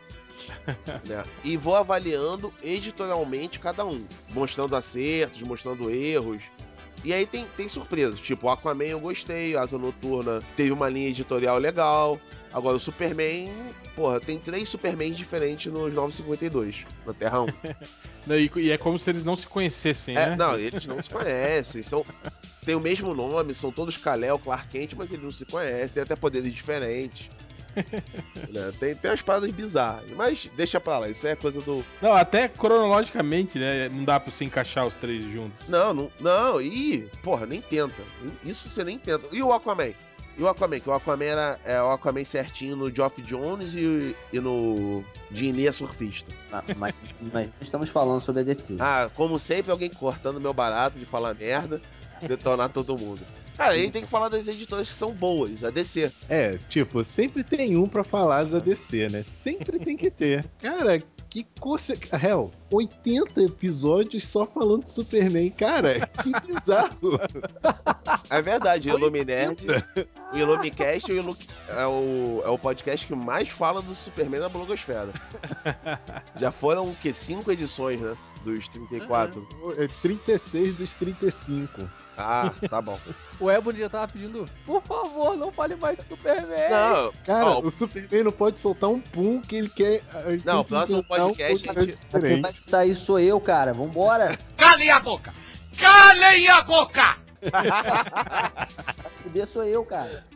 Né? E vou avaliando editorialmente cada um. Mostrando acertos, mostrando erros. E aí tem, tem surpresas. Tipo, o Aquaman eu gostei, Asa Noturna teve uma linha editorial legal. Agora o Superman, porra, tem três Supermans diferentes nos novecentos e cinquenta e dois, na Terra um. Não, E, e é como se eles não se conhecessem, É, né? não, eles não se conhecem, são, tem o mesmo nome, são todos Kal-El, Clark Kent, mas eles não se conhecem, têm até poderes diferentes. Né? Tem, tem umas paradas bizarras, mas deixa pra lá, isso é coisa do... Não, até cronologicamente, né? Não dá pra você encaixar os três juntos. Não, não, não, e, porra, nem tenta, isso você nem tenta. E o Aquaman? E o Aquaman, que o Aquaman era é, o Aquaman certinho no Geoff Jones e, e no Dinê Surfista. Ah, Mas, mas não estamos falando sobre a D C. Ah, como sempre, alguém cortando meu barato de falar merda, detonar todo mundo. Cara, aí tem que falar das editoras que são boas, a D C. É, tipo, sempre tem um pra falar da D C, né? Sempre tem que ter. Cara, que coisa. Hell, oitenta episódios só falando de Superman. Cara, que bizarro. É verdade, o Illuminerd, o Illumicast é o, Ilu- é, o, é o podcast que mais fala do Superman na blogosfera. Já foram, o quê? Cinco edições, né? Dos trinta e quatro. É trinta e seis dos trinta e cinco. Ah, tá bom. O Ebony já tava pedindo, por favor, não fale mais de Superman. Não, Cara, ó, o Superman não pode soltar um pum que ele quer. ele Não, tem o que próximo inventar podcast um a gente- Mas quem vai diferente. editar isso sou eu, cara. Vambora. Calem a boca! Calem a boca! Fuder sou eu, cara.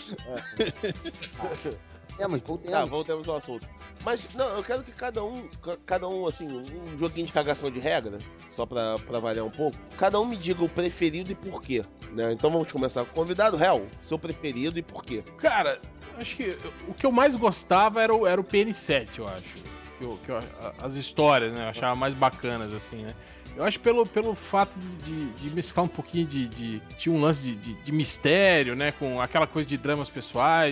Temos, voltemos. Tá, voltemos ao assunto. Mas, não, eu quero que cada um, ca- cada um, assim, um joguinho de cagação de regra, só pra, pra variar um pouco, cada um me diga o preferido e por quê, né? Então vamos começar com o convidado. Hel, seu preferido e por quê? Cara, acho que o que eu mais gostava era o, era o P N sete, eu acho. Que eu, que eu- a- as histórias, né? Eu achava mais bacanas, assim, né? Eu acho pelo, pelo fato de, de, de mesclar um pouquinho de, de. Tinha um lance de, de, de mistério, né? Com aquela coisa de dramas pessoais.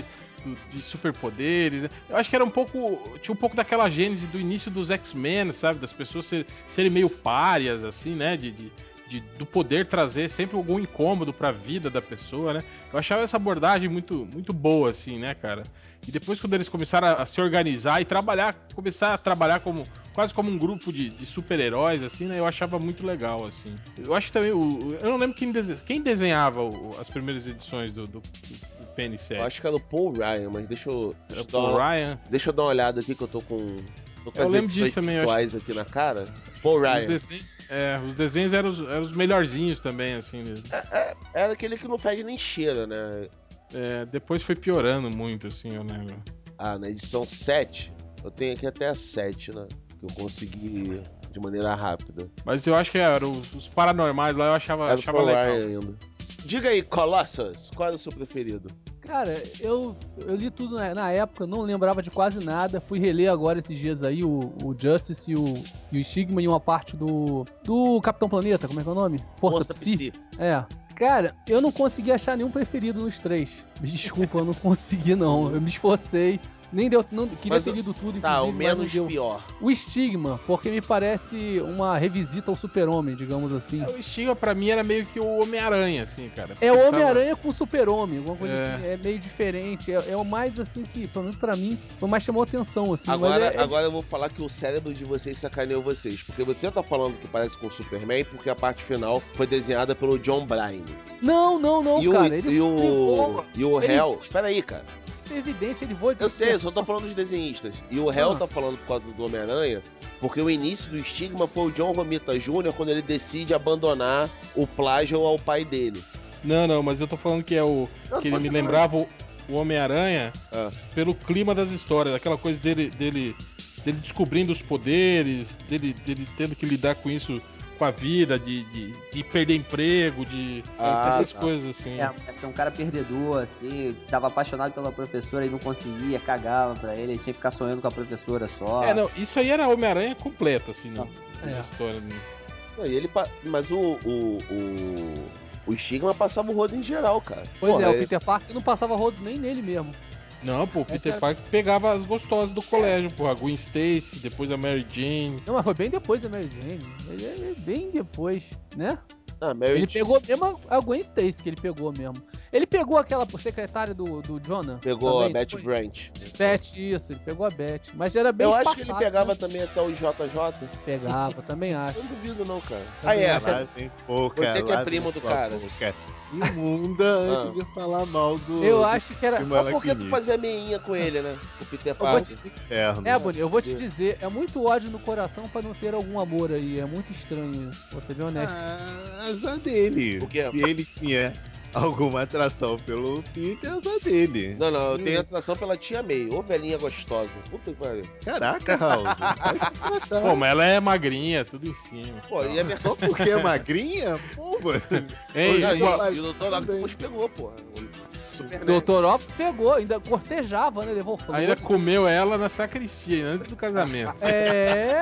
do- de superpoderes. Né? Eu acho que era um pouco. Tinha um pouco daquela gênese do início dos X-Men, sabe? Das pessoas ser- serem meio párias, assim, né? De, de- de- do poder trazer sempre algum incômodo pra vida da pessoa, né? Eu achava essa abordagem muito, muito boa, assim, né, cara? E depois, quando eles começaram a, a se organizar e trabalhar, começar a trabalhar como quase como um grupo de, de super-heróis, assim, né? Eu achava muito legal, assim. Eu acho que também. O, eu não lembro quem, dese- quem desenhava o- as primeiras edições do, do, do P N sete. Eu acho que era o Paul Ryan, mas deixa eu. Deixa Era eu, o dar Paul uma, Ryan. deixa eu dar uma olhada aqui que eu tô com. Tô com Eu as lembro edições disso também, eu virtuais aqui na cara. Paul Os, Ryan. desenhos, é, os desenhos eram os, eram os melhorzinhos também, assim. né? Era aquele que não fede nem cheira, né? É, depois foi piorando muito, assim, eu lembro. Ah, na edição sete, eu tenho aqui até a sete, né? Que eu consegui de maneira rápida. Mas eu acho que eram os, os paranormais lá, eu achava, Era o achava Paul legal. Ryan ainda. Diga aí, Colossus, qual era o seu preferido? Cara, eu, eu li tudo na, na época, não lembrava de quase nada. Fui reler agora esses dias aí o, o Justice e o, e o Stigma e uma parte do. Do Capitão Planeta, como é que é o nome? Força Psi. É. Cara, eu não consegui achar nenhum preferido nos três. Me desculpa, eu não consegui não. Eu me esforcei. Nem deu. Não, queria Mas ter o- lido tudo, Tá, o inclusive, mas não menos deu. pior. O Stigma, porque me parece uma revisita ao Super-Homem, digamos assim. É, o Stigma pra mim era meio que o Homem-Aranha, assim, cara. É o Porque Homem-Aranha com o Super-Homem, alguma coisa É. assim. É meio diferente. É, é o mais assim que, pelo menos pra mim, foi o mais chamou atenção, assim. Agora, mas é, é- agora eu vou falar que o cérebro de vocês sacaneou vocês. Porque você tá falando que parece com o Superman porque a parte final foi desenhada pelo John Bryan. Não, não, não, e, o, cara. Ele, e o, ele voa. e o Ele Hell... Peraí, cara. É evidente, ele voa. Eu sei, eu só tô falando dos desenhistas. E o Hell Ah. tá falando por causa do Homem-Aranha, porque o início do Stigma foi o John Romita Júnior quando ele decide abandonar o plágio ao pai dele. Não, não, mas eu tô falando que é o. Não, que ele pode me ser lembrava o, o Homem-Aranha Ah. pelo clima das histórias, aquela coisa dele, dele, dele descobrindo os poderes, dele, dele tendo que lidar com isso, com a vida, de, de, de perder emprego, de. Ah, essas tá. coisas assim. É, é ser um cara perdedor, assim, tava apaixonado pela professora e não conseguia, cagava pra ele, ele tinha que ficar sonhando com a professora só. É, não, isso aí era Homem-Aranha completo, assim, né? Sim. Na É. história. Né? Não, e ele pa- Mas o, o, o, o Stigma passava o rodo em geral, cara. Pois Porra, é, o ele- Peter Parker não passava rodo nem nele mesmo. Não, pô, o Peter Essa- Parker pegava as gostosas do colégio, pô, a Gwen Stacy, depois a Mary Jane. Não, mas foi bem depois da Mary Jane. Ele é bem depois, né? Ah, Mary Ele Jo- pegou mesmo a Gwen Stacy que ele pegou mesmo. Ele pegou aquela secretária do, do Jonah. pegou também, a Betty foi? Brant. Beth, isso, ele pegou a Beth. Mas era bem Eu acho que ele espaçado, pegava né? também até o J J. Pegava, também acho. Eu não duvido não, cara. Ah, Também é. acho. Lá vem boca, Você que é lá primo vem do sua cara. boca imunda Ah. antes de falar mal do. Eu do acho que era. filme Só porque tu Aracnídeo. fazia meinha com ele, né? O Peter Eu vou Parker. te- Inferno. É, Bonnie, eu vou te fuder. dizer, é muito ódio no coração pra não ter algum amor aí. É muito estranho isso. Vou ser bem honesto. Ah, azar dele. O quê? Se ele tinha alguma atração pelo Peter, azar dele. Não, não, eu Hum. tenho atração pela tia May. Ô, velhinha gostosa. Puta que pariu. Caraca, House. Vai se tratar. Pô, mas ela é magrinha, tudo em cima. Pô, e a versão... Só porque é magrinha? Pô, mano. Ei, Não, e, uma- e o doutor Também. Octopus pegou, porra. O Super Nerd. Doutor Ops pegou, ainda cortejava, né? Levou flores. ainda comeu ela na sacristia, antes do casamento. É.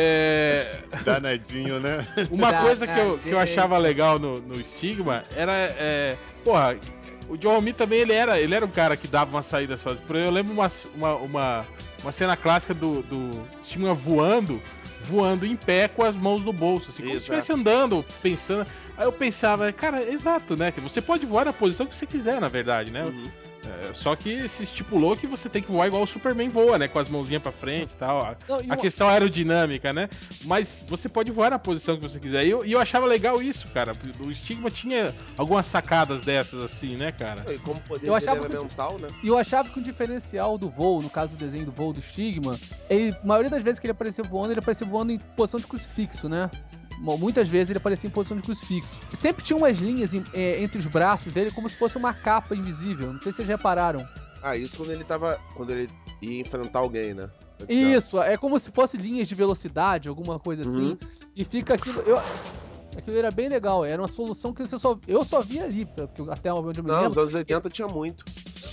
É. Danadinho, né? Uma Tá, coisa que eu, tá, que eu achava legal no, no Stigma era. É, porra, o John Romita também ele era, ele era um cara que dava uma saída só. Por exemplo, eu lembro uma, uma, uma, uma cena clássica do, do Stigma voando, voando em pé com as mãos no bolso, assim, como se Exato. estivesse andando, pensando. Aí eu pensava, cara, exato, né? Que você pode voar na posição que você quiser, na verdade, né? Uhum. É, só que se estipulou que você tem que voar igual o Superman voa, né? Com as mãozinhas pra frente e tal. A, Não, e a uma- questão aerodinâmica, né? Mas você pode voar na posição que você quiser. E eu, e eu achava legal isso, cara. O Stigma tinha algumas sacadas dessas, assim, né, cara? E como poder Eu dele achava era que- mental, né? E eu achava que o diferencial do voo, no caso do desenho do voo do Stigma, ele, a maioria das vezes que ele aparecia voando, ele aparecia voando em posição de crucifixo, né? Mo- Muitas vezes ele aparecia em posição de crucifixo. E sempre tinha umas linhas em- é, entre os braços dele, como se fosse uma capa invisível. Não sei se vocês repararam. Ah, isso quando ele tava... Quando ele ia enfrentar alguém, né? Isso, é como se fosse linhas de velocidade, alguma coisa assim. Uhum. E fica aquilo. Eu, aquilo era bem legal, era uma solução que você só, eu só via ali, porque eu- até onde eu me Não, lembro. nos anos oitenta tinha muito.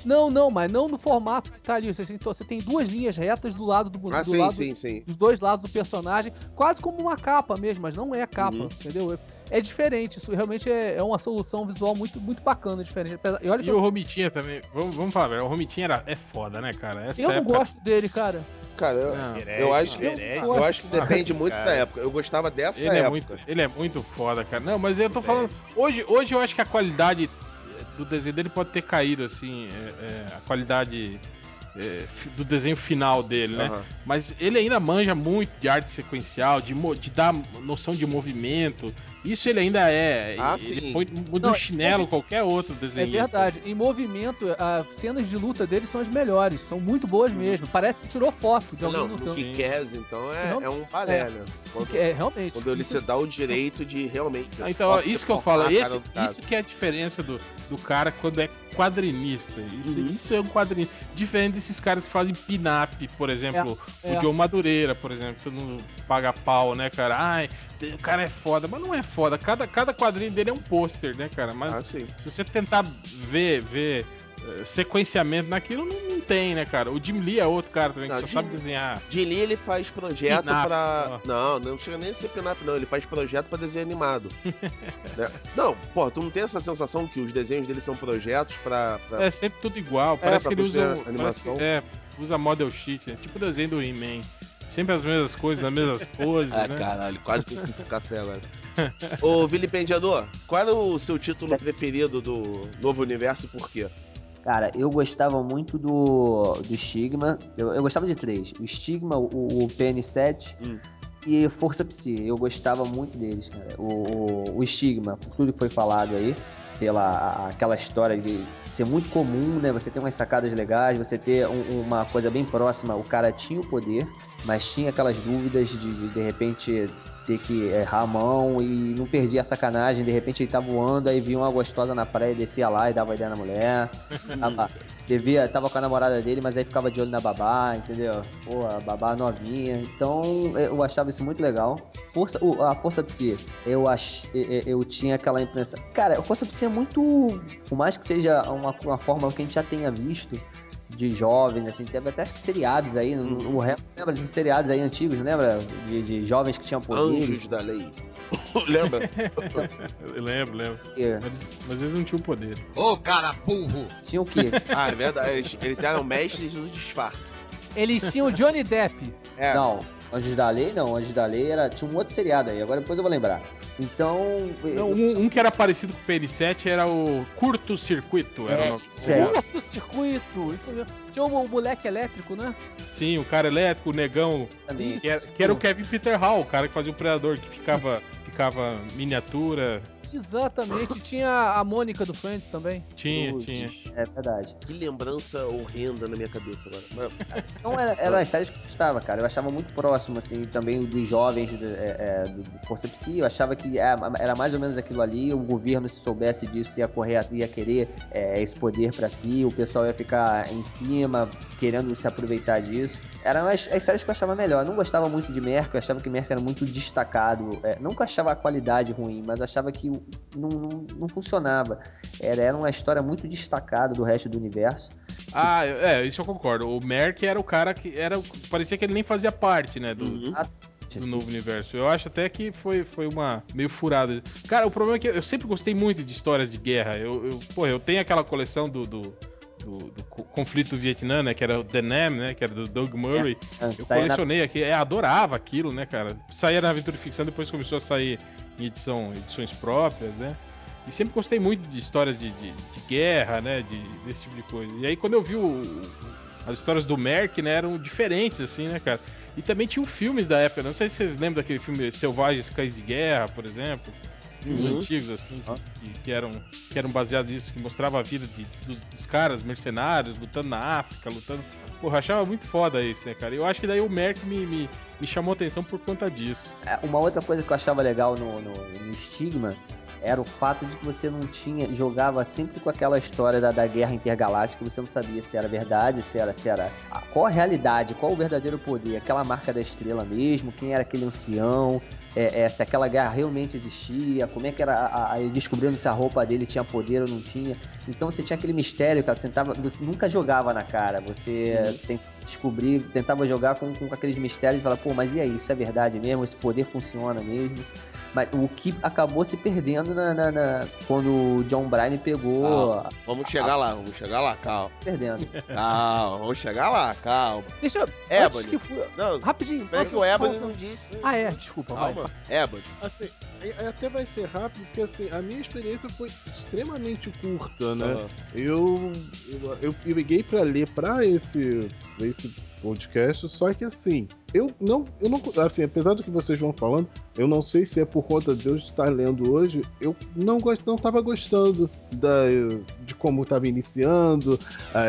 Não, não, mas não no formato que tá ali. Você tem, você tem duas linhas retas do lado do, Ah, do sim, lado sim, sim. dos dois lados do personagem, quase como uma capa mesmo, mas não é capa, Uhum. entendeu? É diferente, isso realmente é, é uma solução visual muito, muito bacana, diferente. E, olha que E eu, o Romitinha também, vamos, vamos falar, velho, o Romitinha era, é foda, né, cara? Essa eu não época... gosto dele, cara. Cara, eu, Não, eu acho que, Eu não eu gosto. acho que depende muito Cara, da época. Eu gostava dessa ele é, época. muito, ele é muito foda, cara. Não, mas eu tô falando. Hoje, hoje eu acho que a qualidade do desenho dele pode ter caído, assim. é, é, a qualidade é, fi- do desenho final dele, né? Aham. Mas ele ainda manja muito de arte sequencial, de, mo- de dar noção de movimento. Isso ele ainda é. Ah, ele sim. põe muda Não, um chinelo qualquer outro É desenhista. verdade. Em movimento, as cenas de luta dele são as melhores. São muito boas mesmo. Parece que tirou foto de alguém Não, no lutando. Kick-Ass, então, é, Não- é um balé, é. né? Que Quando, que é, realmente. quando ele Isso- se dá o direito de realmente... Ah, então, ó, Posso isso que eu deformar falo, a esse, cara do cara. isso que é a diferença do, do cara quando é quadrinista. Isso, Uhum. isso é um quadrinista. Diferente desses caras que fazem pin-up, por exemplo, É, é. o John Madureira, por exemplo, todo mundo paga pau, né, cara? Ai, o cara é foda, mas não é foda. Cada, cada quadrinho dele é um pôster, né, cara? Mas Ah, sim. se você tentar ver, ver eh, sequenciamento naquilo, não, não tem, né, cara? O Jim Lee é outro cara também, que Não, só Jim- sabe desenhar. De Lee, ele faz projeto Pin-up, pra... só. Não, não chega nem a ser pin-up, não. Ele faz projeto pra desenho animado. Né? Não, pô, tu não tem essa sensação que os desenhos dele são projetos pra... pra... É sempre tudo igual. Parece pra que ele usa. construir um- a parece animação. que- é, usa model sheet, né? Tipo o desenho do He-Man. Sempre as mesmas coisas, as mesmas poses, Ah, né? caralho, quase que eu fui café agora. Ô, vilipendiador, qual era o seu título preferido do Novo Universo e por quê? Cara, eu gostava muito do, do Stigma. Eu, eu gostava de três: o Stigma, o, o P N sete Hum. e Força Psi. Eu gostava muito deles, cara. O, o, o Stigma, por tudo que foi falado aí, pela a- aquela história de ser muito comum, né? Você ter umas sacadas legais, você ter um- uma coisa bem próxima. O cara tinha o poder, mas tinha aquelas dúvidas de de, de repente ter que errar a mão e não perdia a sacanagem. De repente ele tá voando, aí via uma gostosa na praia, descia lá e dava ideia na mulher. Tava, devia, tava com a namorada dele, mas aí ficava de olho na babá, entendeu? Pô, a babá novinha. Então eu achava isso muito legal. Força, o- a Força Psi, eu, ach, eu, eu tinha aquela impressão. Cara, a Força Psi é muito. Por mais que seja uma, uma forma que a gente já tenha visto de jovens, assim, teve até acho que seriados aí. Uhum. No, no, lembra desses seriados aí antigos, lembra? De, de jovens que tinham poderes. Anjos da Lei. Lembra? Eu lembro, lembro. É. Mas, mas eles não tinham poder. Ô, cara burro! Tinha o quê? Ah, é verdade. Eles, eles eram mestres do disfarce. Eles tinham Johnny Depp. É. Não, Anjos da Lei não, Anjos da Lei era, tinha um outro seriado aí, agora depois eu vou lembrar. Então. Não, eu- um, um que era parecido com o P N sete era o Curto Circuito. Era É, o nome do isso seriado. é. Curto circuito, isso mesmo. Tinha um moleque elétrico, né? Sim, o cara elétrico, o negão. Também. Que era, que era o Kevin Peter Hall, o cara que fazia o Predador, que ficava, ficava miniatura. Exatamente. Tinha a Mônica do Friends também. Tinha, Cruzes. tinha. É verdade. Que lembrança horrenda na minha cabeça agora. Mas- Então era, eram as séries que eu gostava, cara. Eu achava muito próximo, assim, também dos jovens do, é, é, do- do Força Psi. Eu achava que é, era mais ou menos aquilo ali. O governo, se soubesse disso, ia correr, ia querer é, esse poder pra si. O pessoal ia ficar em cima, querendo se aproveitar disso. Eram as, as séries que eu achava melhor. Eu não gostava muito de Merc. Eu achava que Merc era muito destacado. É, não que eu achava a qualidade ruim, mas eu achava que não, não, não funcionava. Era, era uma história muito destacada do resto do universo. Ah, é, isso eu concordo. O Merc era o cara que era. Parecia que ele nem fazia parte, né? Do, Uhum. do Assim, novo universo. Eu acho até que foi, foi uma meio furada. Cara, o problema é que eu sempre gostei muito de histórias de guerra. Eu, eu, porra, eu tenho aquela coleção do, do, do, do co- conflito do Vietnã, né? Que era o The Nam, né? Que era do Doug Murray. É, Eu saía na- colecionei aqui, é, adorava aquilo, né, cara? Saía na Aventura e Ficção, depois começou a sair em edição, edições próprias, né? E sempre gostei muito de histórias de, de, de guerra, né? De, desse tipo de coisa. E aí quando eu vi o, o- as histórias do Merc, né? Eram diferentes, assim, né, cara? E também tinham filmes da época. Não sei se vocês lembram daquele filme Selvagens Cães de Guerra, por exemplo. Os Uhum. antigos, assim, que, que eram, que eram baseados nisso, que mostrava a vida de- dos, dos caras mercenários, lutando na África, lutando. Porra, achava muito foda isso, né, cara? Eu acho que daí o Merc me, me, me chamou a atenção por conta disso. É, uma outra coisa que eu achava legal no, no, no Stigma era o fato de que você não tinha, jogava sempre com aquela história da, da guerra intergaláctica, você não sabia se era verdade, se era, se era qual a realidade, qual o verdadeiro poder, aquela marca da estrela mesmo, quem era aquele ancião, é, é, se aquela guerra realmente existia, como é que era, a, a, ele descobrindo se a roupa dele tinha poder ou não tinha. Então você tinha aquele mistério, cara, você, tava, você nunca jogava na cara, você uhum. tentava descobrir, tentava jogar com, com aqueles mistérios e falar, pô, mas e aí, isso é verdade mesmo? Esse poder funciona mesmo? Mas o que acabou se perdendo na, na, na quando o John Bryan pegou... Calma. Vamos chegar a... lá, vamos chegar lá, calma. Perdendo. Calma, vamos chegar lá, calma. Deixa eu... Ebony. Que foi... Não, rapidinho. Peraí que o Ebony não disse. Ah, é, desculpa. Calma, vai. Ebony. Assim, até vai ser rápido, porque assim, a minha experiência foi extremamente curta, né? Uhum. Eu, eu, eu, eu liguei pra ler pra esse, pra esse podcast, só que assim, eu não, eu não, assim, apesar do que vocês vão falando, eu não sei se é por conta de eu estar lendo hoje, eu não, gost, não tava gostando da, de como estava iniciando,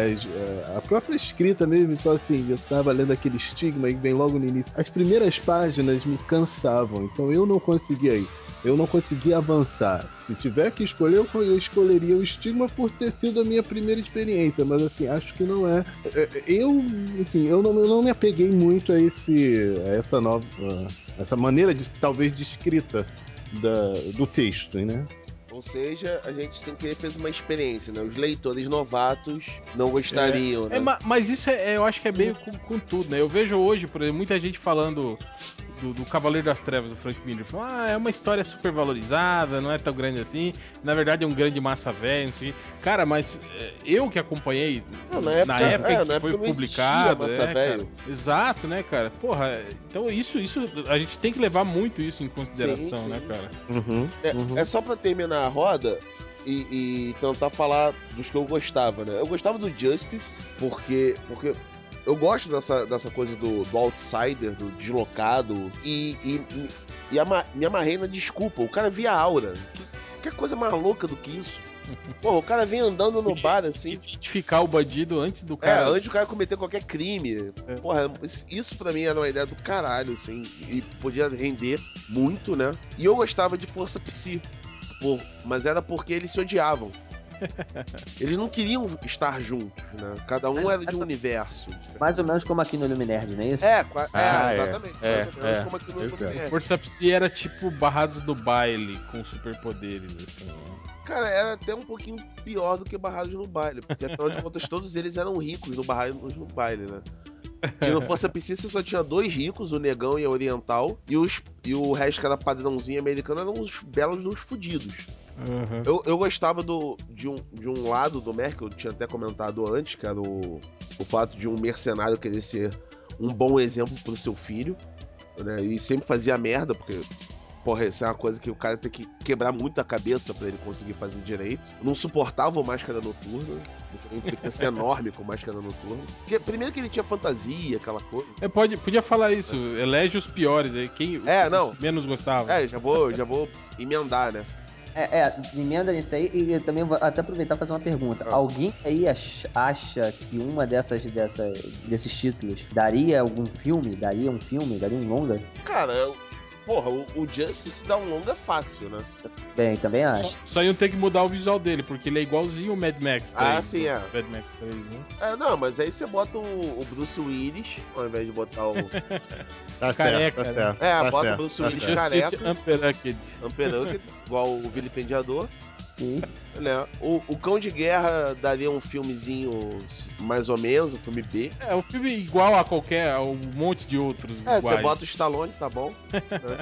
as, a própria escrita mesmo, então assim, eu tava lendo aquele estigma e vem logo no início. As primeiras páginas me cansavam, então eu não conseguia ir. Eu não conseguia avançar. Se tiver que escolher, eu escolheria o estigma por ter sido a minha primeira experiência, mas assim, acho que não é. Eu, enfim, eu não, eu não me apeguei muito a, esse, a essa nova, essa maneira de, talvez, de escrita da, do texto, né? Ou seja, a gente sem querer fez uma experiência, né? Os leitores novatos não gostariam, é, né? É, mas isso é, eu acho que é meio com, com tudo, né? Eu vejo hoje, por exemplo, muita gente falando do, do Cavaleiro das Trevas, do Frank Miller. Falando, ah, é uma história super valorizada, não é tão grande assim. Na verdade é um grande massa velho, assim. Cara, mas eu que acompanhei não, na época, na época é, em que na foi época publicado, massa é, velho. Cara, exato, né, cara? Porra, então isso, isso, a gente tem que levar muito isso em consideração, sim, sim. né, cara? Uhum, é, uhum. é só pra terminar a roda e, e tentar falar dos que eu gostava, né? Eu gostava do Justice, porque, porque eu gosto dessa, dessa coisa do, do outsider, do deslocado, e, e, e ama, me amarrei na desculpa. O cara via aura. Que, que coisa mais louca do que isso? Pô, o cara vem andando no bar, assim... Identificar o bandido antes do É, cara... antes do cara cometer qualquer crime. É. Porra, isso pra mim era uma ideia do caralho, assim. E podia render muito, né? E eu gostava de Força Psi. Por, mas era porque eles se odiavam. Eles não queriam estar juntos, né? Cada um mas, era de um universo. Mais ou menos como aqui no Illuminerd, não é isso? É, é ah, exatamente. É, mais ou menos é, como aqui no é. Illuminerd. Força Psi era tipo Barrados do Baile com superpoderes, assim, né? Cara, era até um pouquinho pior do que Barrados no Baile, porque afinal de contas todos eles eram ricos no Barrados no Baile, né? E no Força Psi você só tinha dois ricos, o Negão e a Oriental, e, os, e o resto que era padrãozinho americano eram uns belos uns fudidos. Uhum. Eu, eu gostava do, de, um, de um lado do Merc, eu tinha até comentado antes, que era o, o fato de um mercenário querer ser um bom exemplo pro seu filho, né? E sempre fazia merda, porque, porra, isso é uma coisa que o cara tem que quebrar muito a cabeça pra ele conseguir fazer direito. Eu não suportava o Máscara Noturna, ele podia ser enorme com Máscara Noturna. Porque, primeiro que ele tinha fantasia, aquela coisa. É, pode, podia falar isso, é. Elege os piores aí, quem é, não. menos gostava. É, já vou, já vou emendar, né? É, é, emenda nisso aí e também vou até aproveitar e fazer uma pergunta. Ah. Alguém aí acha, acha que uma dessas, dessa, desses títulos daria algum filme? Daria um filme? Daria um longa? Cara, eu, porra, o, o Justice dá um longa fácil, né? Bem, também acho. Só, só iam ter que mudar o visual dele, porque ele é igualzinho o Mad Max três. Ah, sim, é. Mad Max três, né? É, não, mas aí você bota o, o Bruce Willis, ao invés de botar o... tá careca, certo, tá certo. É, tá bota certo, o Bruce tá Willis certo. careca. Unperucked. Unperucked, igual o Vilipendiador. Sim. Né? O, o Cão de Guerra daria um filmezinho mais ou menos, um filme B. É, um filme igual a qualquer, a um monte de outros É, iguais. você bota o Stallone, tá bom. Né?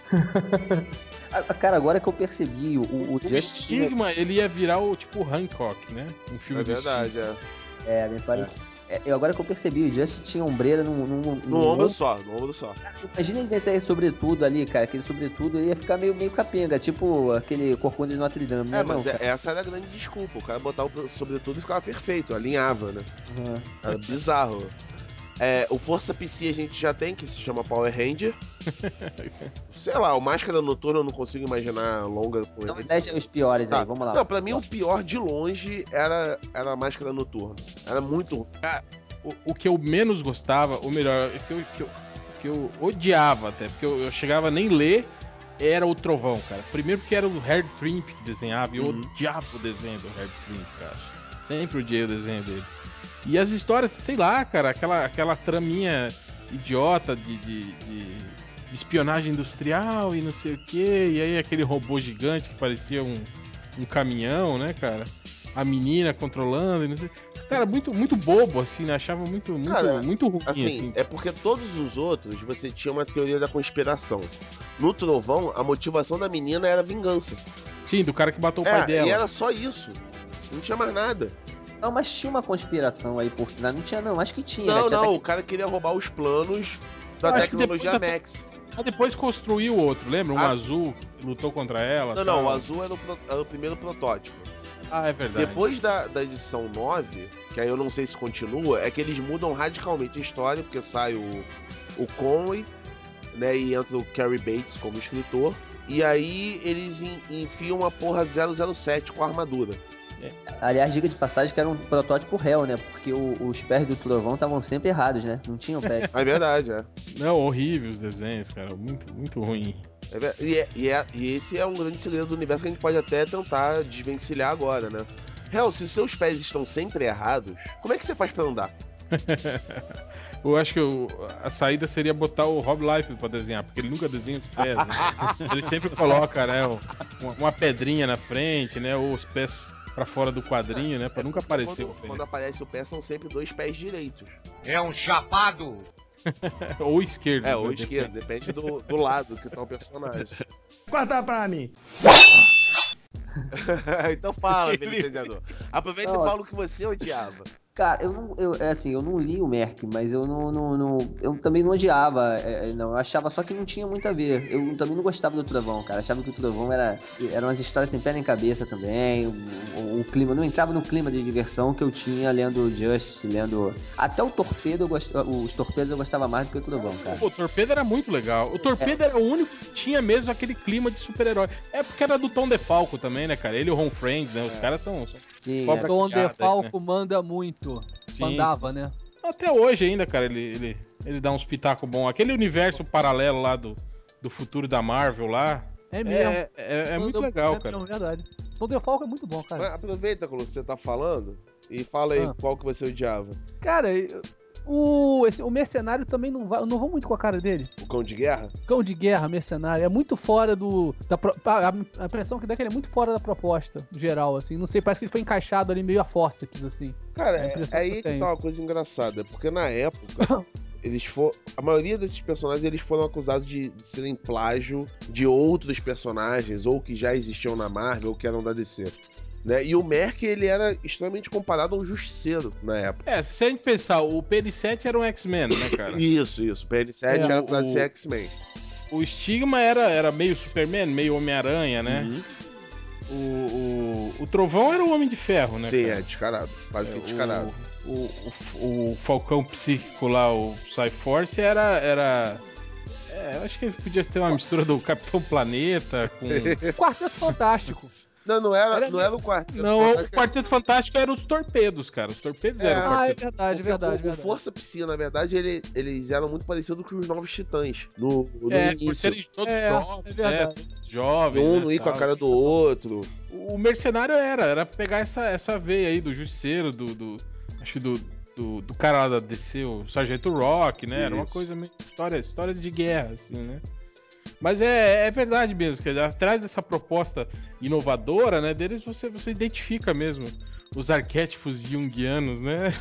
Cara, agora que eu percebi, o, o, o Justice... Stigma, ele ia virar o tipo Hancock, né? Um filme é do verdade, Stigma. é. É, me parece... É. É, agora que eu percebi, o Justice tinha ombreira num... num, num no ombro um... só, no ombro só. Imagina ele meter aí sobretudo ali, cara, aquele sobretudo, ele ia ficar meio, meio capenga, tipo aquele Corcunda de Notre Dame, né? É, mas não, é, essa era a grande desculpa, o cara botava o sobretudo e ficava perfeito, alinhava, né? Uhum. Era bizarro. É, o Força Psi a gente já tem, que se chama Power Ranger. Sei lá, o Máscara Noturna eu não consigo imaginar longa com então, ele. Então, os piores tá. aí, vamos lá. Não, pra mim o pior de longe era, era a Máscara Noturna. Era muito ruim. O, o que eu menos gostava, ou melhor, o que eu, que eu, que eu odiava até, porque eu, eu chegava a nem ler era o Trovão, cara. Primeiro porque era o Herb Trimp que desenhava, e eu Uhum. odiava o desenho do Herb Trimp, cara. Sempre odiei o desenho dele. E as histórias, sei lá, cara, aquela, aquela traminha idiota de, de, de- de espionagem industrial e não sei o quê, e aí aquele robô gigante que parecia um, um caminhão, né, cara? A menina controlando e não sei. Cara, muito, muito bobo, assim, né? Achava muito, muito, Cara, muito ruim, Assim, assim. é porque todos os outros você tinha uma teoria da conspiração. No Trovão, a motivação da menina era vingança. Sim, do cara que matou o É, pai dela. e era só isso. Não tinha mais nada. Não, mas tinha uma conspiração aí por trás. Não tinha, não. Acho que tinha, né? Não, Tinha não, até o cara queria roubar os planos da Eu acho que tecnologia depois até- Max. Mas depois construiu outro, lembra? Um Ah, azul que lutou contra ela. Não, não, tal. o azul era o, pro- era o primeiro protótipo. Ah, é verdade. Depois da, da edição nove, que aí eu não sei se continua, é que eles mudam radicalmente a história, porque sai o, o Conway, né, e entra o Cary Bates como escritor, e aí eles en- enfiam a porra zero zero sete com a armadura. Aliás, diga de passagem que era um protótipo réu, né? Porque o- os pés do Trovão estavam sempre errados, né? Não tinham pés. É verdade, é. Não, horrível os desenhos, cara. Muito, muito ruim. É ver- e, é- e é- e esse é um grande segredo do universo que a gente pode até tentar desvencilhar agora, né? Hel, se seus pés estão sempre errados, como é que você faz pra andar? Eu acho que o- a saída seria botar o Rob Liefeld pra desenhar, porque ele nunca desenha os pés, né? Ele sempre coloca, né, o- uma, uma pedrinha na frente, né, ou os pés pra fora do quadrinho, né, pra É nunca porque aparecer quando, o pé. quando aparece o pé, são sempre dois pés direitos. É um chapado. Ou esquerdo. É, né, ou depende. esquerdo, depende do, do lado que tá o personagem. Corta pra mim. Então fala, Felipe Entendedor. Aproveita Não, e fala o que você odiava. Cara, eu não, eu, é assim, eu não li o Merck, mas eu não, não, não- eu também não odiava, é, é, não, eu achava só que não tinha muito a ver. Eu também não gostava do Trovão, cara, achava que o Trovão era, eram umas histórias sem pé nem cabeça também, o, o- o clima, não entrava no clima de diversão que eu tinha lendo Justice, lendo, até o Torpedo, eu gost, os Torpedos eu gostava mais do que o Trovão, cara. Pô, o Torpedo era muito legal. O Torpedo era o único que tinha mesmo aquele clima de super-herói. É porque era do Tom DeFalco também, né, cara? Ele e o Ron Friends, né? Os caras são, são Sim, cobra é. Tom criada aí, né? DeFalco manda muito. Sim, Mandava, sim. né? Até hoje ainda, cara, ele, ele, ele dá uns pitacos bons. Aquele universo paralelo lá do, do futuro da Marvel lá. É mesmo. É, é, é muito Manda- legal, é cara. mesmo, verdade. Tom DeFalco é muito bom, cara. Mas aproveita quando você tá falando e fala aí Ah. qual que você odiava. Cara, o, esse- o Mercenário também não vai. Eu não vou muito com a cara dele. O Cão de Guerra? Cão de guerra, mercenário. É muito fora do. Da, pro- a, a impressão que dá é que ele é muito fora da proposta geral, assim. Não sei, parece que ele foi encaixado ali meio a forceps, assim. Cara, É a é, impressão é que eu aí que tenho. tá uma coisa engraçada, porque na época, eles foram. A maioria desses personagens eles foram acusados de, de serem plágio de outros personagens, ou que já existiam na Marvel, ou que eram da D C. Né? E o Merc, ele era extremamente comparado ao Justiceiro na época. É, se a gente pensar, o P N sete era um X-Men, né, cara? Isso, isso. O P N sete É, era pra o- ser X-Men. O Stigma era, era meio Superman, meio Homem-Aranha, né? Uhum. O, o, o Trovão era o Homem de Ferro, né, Sim, cara? é, descarado. Quase que É, descarado. O, o, o, o Falcão Psíquico lá, o Psy-Force, era... era é, eu acho que ele podia ter uma mistura do Capitão Planeta com... Quarteto Fantástico. Não, não era, Era não era o quarteto. Não, o Fantástico. Quarteto Fantástico era os Torpedos, cara. Os Torpedos É. eram o Ah, é Quarteto. verdade, Porque verdade, o, o verdade. Força Psi, na verdade, ele- eles eram muito parecidos com os Novos Titãs no, no É, por início. serem todos É, jovens, é né? verdade. Todos E jovens, um né, não ir com a tal. cara do outro. O Mercenário era, era pegar essa, essa veia aí do Justiceiro, do, do acho que do, do, do cara lá da D C, o Sargento Rock, né? Era uma Isso. coisa meio história, histórias de guerra, assim, né? Mas é, é verdade mesmo, que atrás dessa proposta inovadora, né, deles você, você identifica mesmo os arquétipos junguianos, né?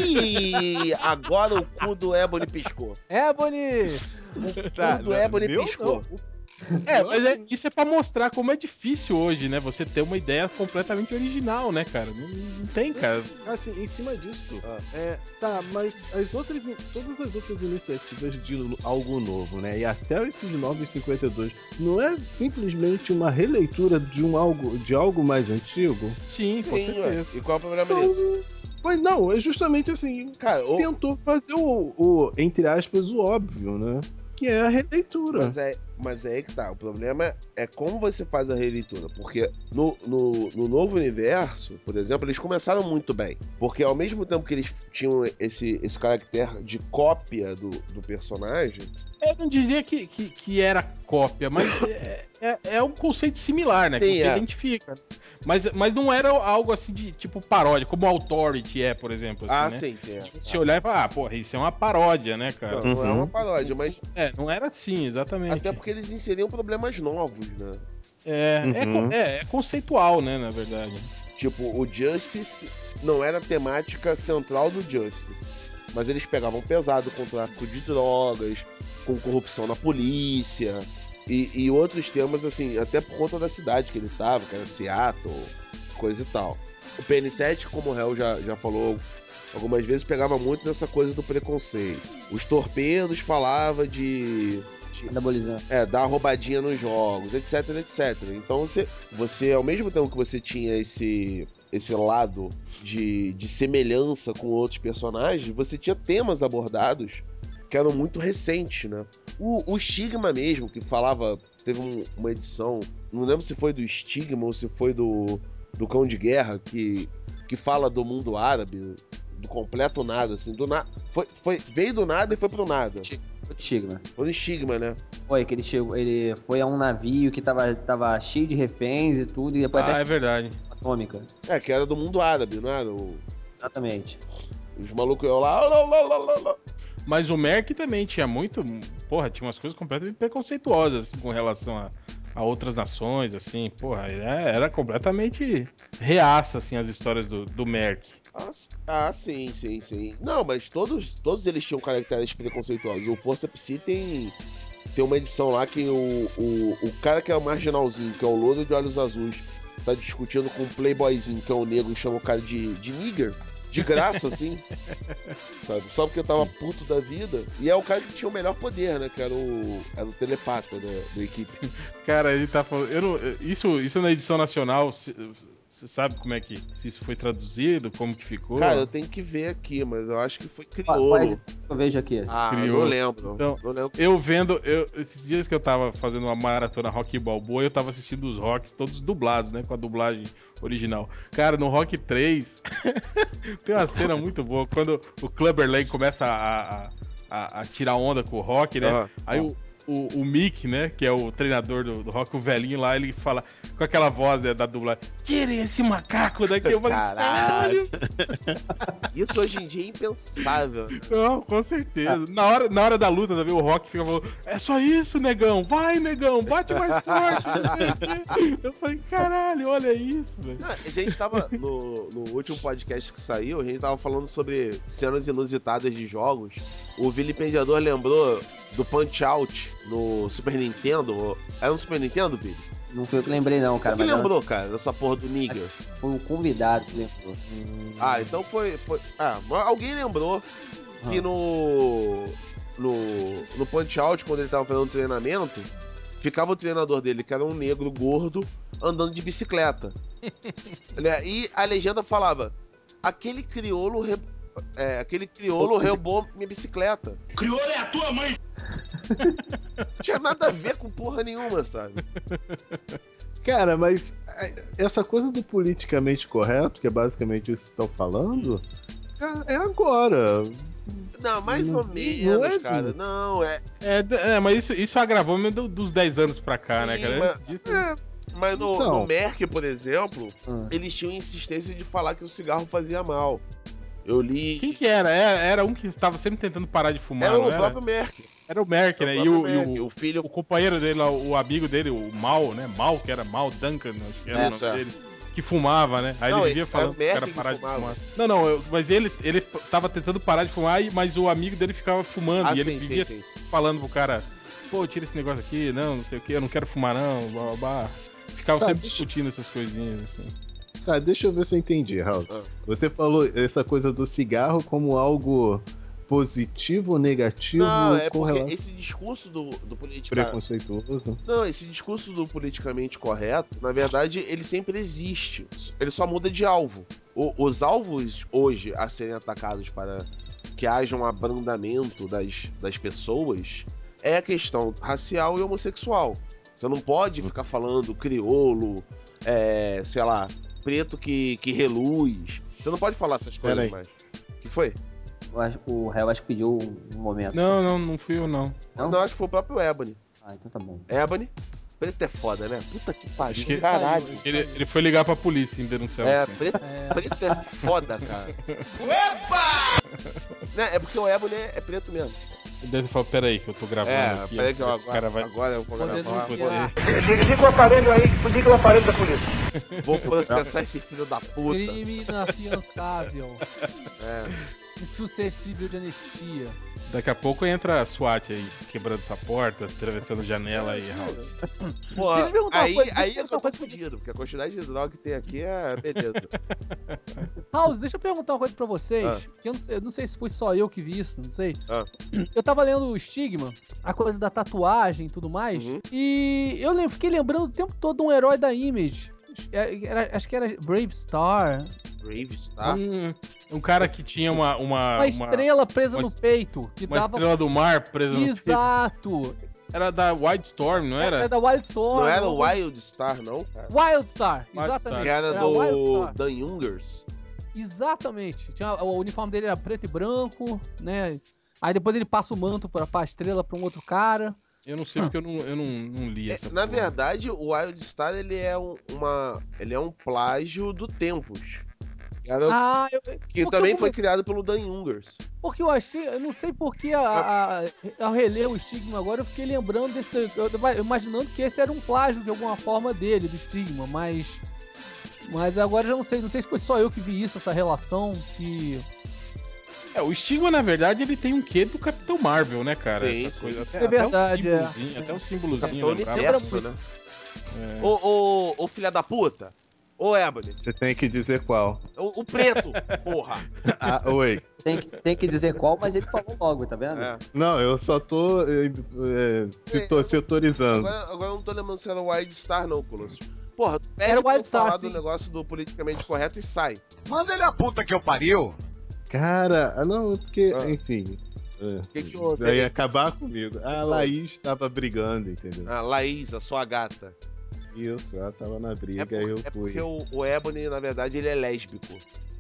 Ih, agora o cu do Ebony piscou. Ebony! O Tá, cu do não, Ebony meu piscou. não. É, mas é- isso é pra mostrar como é difícil hoje, né? Você ter uma ideia completamente original, né, cara? Não, não tem, cara. Assim, em cima disso, Ah. é, tá, mas as outras, in- todas as outras iniciativas de no- algo novo, né? E até esses novos cinquenta e dois, não é simplesmente uma releitura de um algo, de algo mais antigo? Sim, com Sim, ué. certeza. E qual é o problema Então, nisso? mas não, é justamente assim, Cara, o- tentou fazer o, o, entre aspas, o óbvio, né? Que é a releitura. mas, é, mas é aí que tá. O problema é como você faz a releitura. Porque no, no, no novo universo, por exemplo, eles começaram muito bem. Porque ao mesmo tempo que eles tinham esse, esse caractere de cópia do, do personagem. Eu não diria que, que, que era cópia, mas é, é, é um conceito similar, né? Sim, que você é. identifica. Mas, mas não era algo assim de tipo paródia, como o Authority é, por exemplo. Assim, Ah, né? sim, sim. É. Se olhar e falar, ah, porra, isso é uma paródia, né, cara? Não, não é uma Uhum. paródia, mas. É, não era assim, exatamente. Até porque eles inseriam problemas novos, né? É, é, Uhum. co- é, é conceitual, né, na verdade. Tipo, o Justice não era a temática central do Justice. Mas eles pegavam pesado com tráfico de drogas, com corrupção na polícia e, e outros temas, assim, até por conta da cidade que ele tava, que era Seattle, coisa e tal. O P N sete, como o Hell já, já falou algumas vezes, pegava muito nessa coisa do preconceito. Os torpedos falava de... de Anabolizante. é, dar roubadinha nos jogos, etc, etcétera. Então você, você, ao mesmo tempo que você tinha esse, esse lado de, de semelhança com outros personagens, você tinha temas abordados que eram muito recentes, né? O, o Stigma mesmo, que falava, teve um- uma edição, não lembro se foi do Stigma ou se foi do, do Cão de Guerra, que, que fala do mundo árabe, do completo nada, assim, do nada. Foi, foi, veio do nada e foi pro nada. O Stigma. Foi no Stigma, né? Foi que ele chegou, ele foi a um navio que tava, tava cheio de reféns e tudo, e depois Ah, até é verdade. atômica. É, que era do mundo árabe, não era? O- Exatamente. os malucos iam lá. Lá, lá, lá, lá, lá. Mas o Merck também tinha muito. Porra, tinha umas coisas completamente preconceituosas assim, com relação a, a outras nações, assim. Porra, era, era completamente reaça, assim, as histórias do, do Merck. Ah, s- ah, sim, sim, sim. Não, mas todos, todos eles tinham caracteres preconceituosos. O Força Psy tem, tem uma edição lá que o, o, o cara que é o marginalzinho, que é o louro de olhos azuis, tá discutindo com o playboyzinho, que é o negro, e chama o cara de, de nigger. De graça, assim. Sabe? Só porque eu tava puto da vida. E é o cara que tinha o melhor poder, né? Que era o, era o telepata da, da equipe. Cara, ele tá falando. Eu não, isso, isso na edição nacional, você sabe como é que. Se isso foi traduzido, como que ficou? Cara, eu tenho que ver aqui, mas eu acho que foi Qual, qual é a crioulo. edição que eu vejo aqui? Ah, não Crioulo. lembro. Então, não lembro. eu vendo. Eu, esses dias que eu tava fazendo uma maratona Rock Balboa, eu tava assistindo os rocks todos dublados, né? Com a dublagem original. Cara, no Rock três tem uma cena muito boa. Quando o Clubber Lang começa a, a, a, a tirar onda com o Rock, né? Aham. Aí o, o, o Mick, né? Que é o treinador do, do Rock, o velhinho lá, ele fala com aquela voz né, da dublagem: tirem esse macaco daqui. Eu falei: Caralho. caralho. Isso hoje em dia é impensável. Né? Não, com certeza. Na, hora, na hora da luta também, o Rock fica falando: é só isso, negão. Vai, negão. Bate mais forte. Não sei o quê. Eu falei: caralho, olha isso, velho. Não, a gente tava, no, no último podcast que saiu, a gente tava falando sobre cenas inusitadas de jogos. O vilipendiador lembrou do Punch-Out no Super Nintendo. Era no Super Nintendo, Vili? Não foi eu que lembrei, não, cara. Quem que mas ela- lembrou, cara, dessa porra do nigger? Foi o convidado que lembrou. Ah, então foi. foi... Ah, mas alguém lembrou que Ah. no. No, no Punch-Out, quando ele tava fazendo treinamento, ficava o treinador dele, que era um negro gordo, andando de bicicleta. Né? E a legenda falava: aquele crioulo. Re... É, aquele crioulo roubou minha bicicleta. Crioulo é a tua mãe! Não tinha nada a ver com porra nenhuma, sabe? Cara, mas é, essa coisa do politicamente correto, que é basicamente isso que vocês estão falando, é, é agora. Não, mais Não- ou não menos, é- cara. Não, é. É, d- é, mas isso, isso agravou mesmo do- dos dez anos pra cá, Sim, né, cara? mas- Antes disso. É, Mas no, Então. no Merck, por exemplo, Ah. eles tinham insistência de falar que o cigarro fazia mal. Eu li. Quem que era? Era, era um que estava sempre tentando parar de fumar, Era não o era? próprio Merck. Era o Merck, Era né? o E o, próprio e Merck, o, o filho- o companheiro dele, lá, o amigo dele, o Mal, né? Mal, que era Mal Duncan, acho que era Isso, o nome é. dele. Que fumava, né? Aí Não, ele vivia ele- falando era o pro cara Merck que parar de fumava. fumar. Não, não, eu- mas ele, ele tava tentando parar de fumar, e- mas o amigo dele ficava fumando. Ah, e ele sim, vivia sim, sim. falando pro cara, pô, tira esse negócio aqui, não, não sei o que, eu não quero fumar, não, blá, blá, blá. Ficava Tá, sempre deixa- discutindo essas coisinhas, assim. Tá, deixa eu ver se eu entendi, Raul. Ah. Você falou essa coisa do cigarro como algo positivo ou negativo Não, é com porque relação esse discurso do, do política. preconceituoso. Não, esse discurso do politicamente correto, na verdade, ele sempre existe. Ele só muda de alvo. O- os alvos hoje a serem atacados para que haja um abrandamento das, das pessoas é a questão racial e homossexual. Você não pode ficar falando crioulo, é, sei lá, preto que, que reluz. Você não pode falar essas coisas mais. O que foi? Eu acho- O réu acho que pediu um momento. Não, não, não fui eu, não. Não? Não, acho que foi o próprio Ebony. Ah, então tá bom. Ebony? Preto é foda, né? Puta que pariu, Acho que- caralho. Ele, ele foi ligar pra polícia e denunciar É, você. preto, É. preto é foda, cara. Né, é porque o Ebony é, é preto mesmo. Ele deve falar, peraí que eu tô gravando É, aqui. peraí que eu, esse agora, cara vai... agora eu vou Vou gravar. denunciar. Liga o aparelho aí, liga o aparelho da polícia. Vou processar esse filho da puta. Crime inafiançável. É. Insuscetível de anistia. Daqui a pouco entra a SWAT aí, quebrando sua porta, atravessando janela aí, House. Pô, Deixa eu te perguntar uma aí, coisa, deixa eu aí é que eu perguntar uma tô coisa pra fudido, porque a quantidade de droga que tem aqui é beleza. House, deixa eu perguntar uma coisa pra vocês. Ah. Que eu, não sei, eu não sei se foi só eu que vi isso, não sei. Ah. Eu tava lendo o Stigma, a coisa da tatuagem e tudo mais. Uhum. E eu lem- fiquei lembrando o tempo todo um herói da Image. Era- era- acho que era Brave Star. Brave Star? Um, um cara que tinha uma... Uma, Uma estrela presa uma no es- peito. Que uma dava... estrela do mar presa no peito. Exato. Era da White Storm, não Era era? da Wildstorm. Não era o alguma- Wild Star, não, cara? Wildstar, Wildstar. exatamente. Que era Era do Wildstar. Dan Jungers. Exatamente. Tinha, o uniforme dele era preto e branco, né? Aí depois ele passa o manto pra, pra estrela pra um outro cara. Eu não sei porque eu não, eu não, não li É, essa na porra. verdade, o Wild Star ele é um, uma, ele é um plágio do Tempus. Era o- Ah, eu, que porque também eu foi come- criado pelo Dan Jungers. Porque eu achei, eu não sei porque a, a, ao reler o Stigma agora, eu fiquei lembrando desse. Eu tava imaginando que esse era um plágio de alguma forma dele, do Stigma, mas. Mas agora eu já não sei, não sei se foi só eu que vi isso, essa relação, que. É, o Stigma, na verdade, ele tem um quê do Capitão Marvel, né, cara? Sim, Essa sim. coisa. Até, É verdade, até é. um símbolozinho, até um símbolozinho. Capitão lembrava Universo, muito. né? É. Ô, ô, ô, filha da puta. Ô, Ebony. Você tem que dizer qual. O, o preto, porra. Ah, oi. Tem que, tem que dizer qual, mas ele falou logo, tá vendo? É. Não, eu só tô é, é, setor- setorizando. Agora, agora eu não tô lembrando se era o Wild Star, não, Colossus. Porra, tu pede Era o pra eu Wild Star, falar sim. do negócio do politicamente correto e sai. Manda ele a puta que eu pariu. Cara, ah, não, porque, Ah. enfim. É, Que que houve vai aí? acabar comigo. A houve? Laís tava brigando, entendeu? A Laís, a sua gata. Isso, ela tava na É, briga, por- aí eu é fui. porque o, o Ebony, na verdade, ele é lésbico.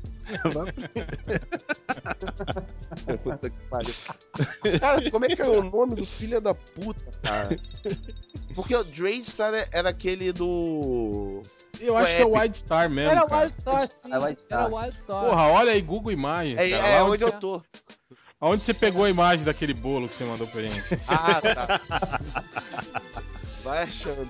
Puta que pariu. Cara, como é que é o nome do filho da puta, cara? Porque o Dreadstar era aquele do... Eu acho que é o Epic. White Star mesmo, Era cara. Wildstar, sim. É Wildstar. Era Wildstar. Porra, olha aí, Google Imagens, É, cara. é Lá onde você, eu tô. Aonde você pegou a imagem daquele bolo que você mandou pra gente? Ah, tá. Vai achando.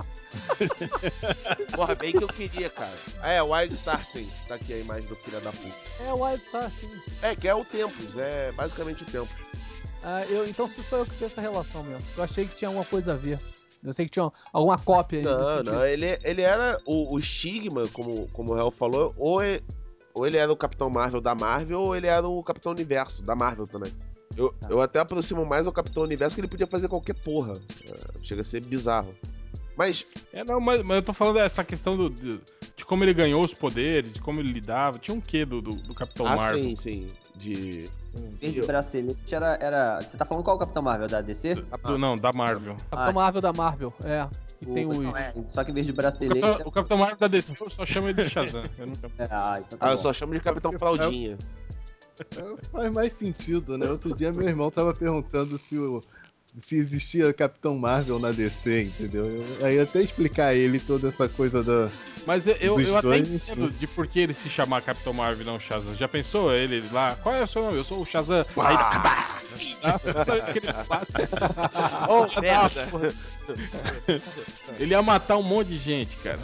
Porra, bem que eu queria, cara. Ah, é, Wild Star, sim. Tá aqui a imagem do filho da puta. É Wildstar, sim. É, que é o Tempus. É basicamente o Tempus. Ah, eu, então sou eu que tenho essa relação mesmo. Eu achei que tinha alguma coisa a ver. Eu sei que tinha alguma cópia aí. Não, não. Ele, ele era o, o Stigma, como, como o Hel falou, ou, e- ou ele era o Capitão Marvel da Marvel, ou ele era o Capitão Universo da Marvel também. Eu, eu até aproximo mais ao Capitão Universo, que ele podia fazer qualquer porra. É, chega a ser bizarro. Mas, É, não, mas, mas eu tô falando dessa questão do, de, de como ele ganhou os poderes, de como ele lidava. Tinha um quê do, do, do Capitão ah, Marvel? sim, sim. De. Esse bracelete era, era. Você tá falando qual é o Capitão Marvel? Da D C? Do- não, da Marvel. Capitão Marvel da Marvel, é. E tem os. Não, é, só que em vez de O bracelete. Capitão, o Capitão Marvel da D C eu só chamo ele de Shazam. Eu nunca... É, ah, então tá Ah, eu bom. só chamo de Capitão Fraldinha. É, faz mais sentido, né? Outro dia meu irmão tava perguntando se, o, se existia Capitão Marvel na D C, entendeu? Eu, aí eu até explicar a ele toda essa coisa da. Mas eu, eu, Dos eu até dois, entendo sim. de por que ele se chamar Capitão Marvel e não Shazam. Já pensou ele lá? Qual é o seu nome? Eu sou o Shazam. Aí dá pá! Toda vez que ele passa, Oh, merda! ele ia matar um monte de gente, cara.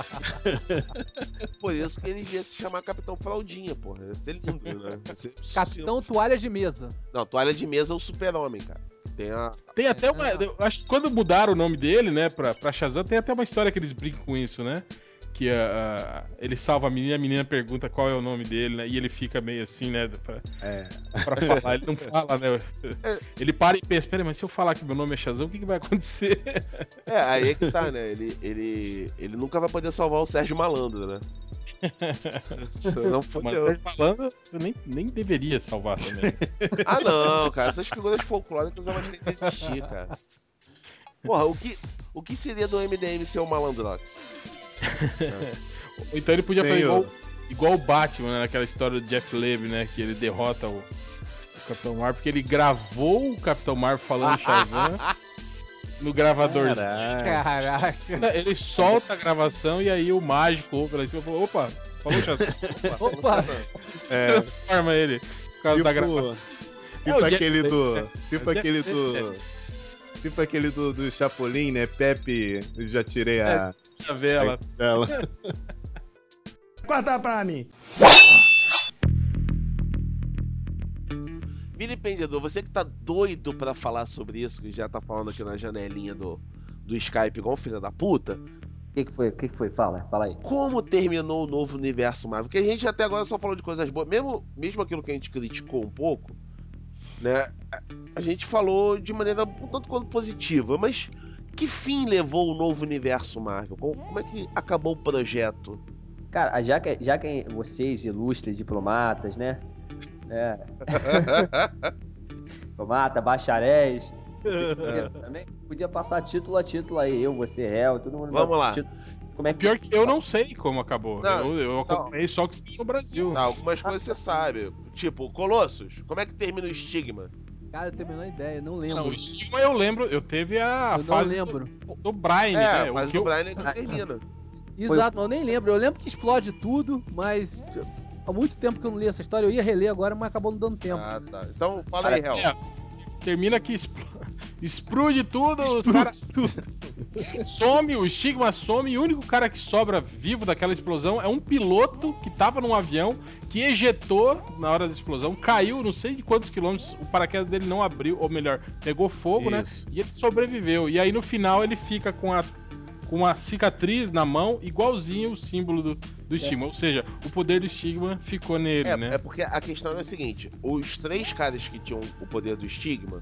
Por isso que ele ia se chamar Capitão Fraldinha, porra. Ia ser lindo, né? Ia ser Capitão Toalha de Mesa. Não, toalha de mesa é o super-homem, cara. Tem a. Tem até uma. Eu acho que quando mudaram o nome dele, né, pra, pra Shazam, tem até uma história que eles brincam com isso, né? Que a, a- ele salva a menina, a menina pergunta qual é o nome dele, né? E ele fica meio assim, né? Pra, É. pra falar. Ele não fala, né? Ele para e pensa: peraí, mas se eu falar que meu nome é Shazam, o que, que vai acontecer? É, aí é que tá, né? Ele, ele, ele nunca vai poder salvar o Sérgio Malandro, né? Não Mas fodeu. você falando, você nem, nem deveria salvar também. Ah, não, cara. Essas figuras folclóricas, elas têm que existir, cara. Porra, o que, o que seria do M D M ser o Malandrox? Ou então ele podia Sem fazer igual, o- igual o Batman, né? Naquela história do Jeff Leb, né? Que ele derrota o, o Capitão Marvel, porque ele gravou o Capitão Marvel falando Shazam no gravador. Caraca. Ele solta a gravação e aí o mágico ouve lá em cima e fala, opa, falou Shazam. Opa! É, Transforma ele por causa da gravação. tipo É o Jeff aquele Leb, do. né? Tipo É o aquele Jeff do. Leb, Tipo aquele do, do Chapolin, né? Pepe, eu já tirei a. A vela. Dela. Corta pra mim. Vilipendedor, você que tá doido pra falar sobre isso, que já tá falando aqui na janelinha do, do Skype igual um filho da puta, O que, que foi? O que, que foi? Fala, fala aí. como terminou o novo universo Marvel? Porque a gente até agora só falou de coisas boas, mesmo, mesmo aquilo que a gente criticou um pouco, né? a- A gente falou de maneira um tanto quanto positiva, mas que fim levou o novo universo Marvel? Como, como é que acabou o projeto? Cara, já que, já que vocês, ilustres diplomatas, né? É, diplomata, bacharéis, vocês queriam também, podia passar título a título aí, eu, você, réu, todo mundo. Vamos lá. título. Como é que. Pior que eu não sei como acabou. Não, eu, eu então- acompanhei só que saiu no Brasil. Tá, algumas coisas você sabe. Tipo, Colossus, como é que termina o estigma? Cara, eu tenho a menor ideia, não lembro. Não, o Stigma eu lembro, eu teve a eu não fase lembro. do, do Brian, É, né? faz O que do eu, Brian é que Ah, termina. Exato, mas eu nem lembro. Eu lembro que explode tudo, mas há muito tempo que eu não li essa história. Eu ia reler agora, mas acabou não dando tempo. Ah, tá. Então fala aí, Hel. é, termina que expl- explode tudo, os caras some, o Stigma some, e o único cara que sobra vivo daquela explosão é um piloto que tava num avião, que ejetou na hora da explosão, caiu não sei de quantos quilômetros, o paraquedas dele não abriu, ou melhor, pegou fogo, Isso. né? E ele sobreviveu. E aí no final ele fica com a com uma cicatriz na mão, igualzinho o símbolo do, do Stigma. Ou seja, o poder do Stigma ficou nele, É, né? é porque a questão é a seguinte: os três caras que tinham o poder do estigma,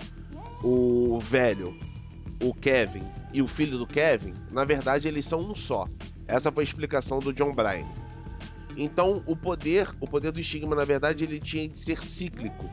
o velho, o Kevin e o filho do Kevin, na verdade eles são um só. Essa foi a explicação do John Bryan. Então o poder, o poder do estigma, na verdade, ele tinha de ser cíclico.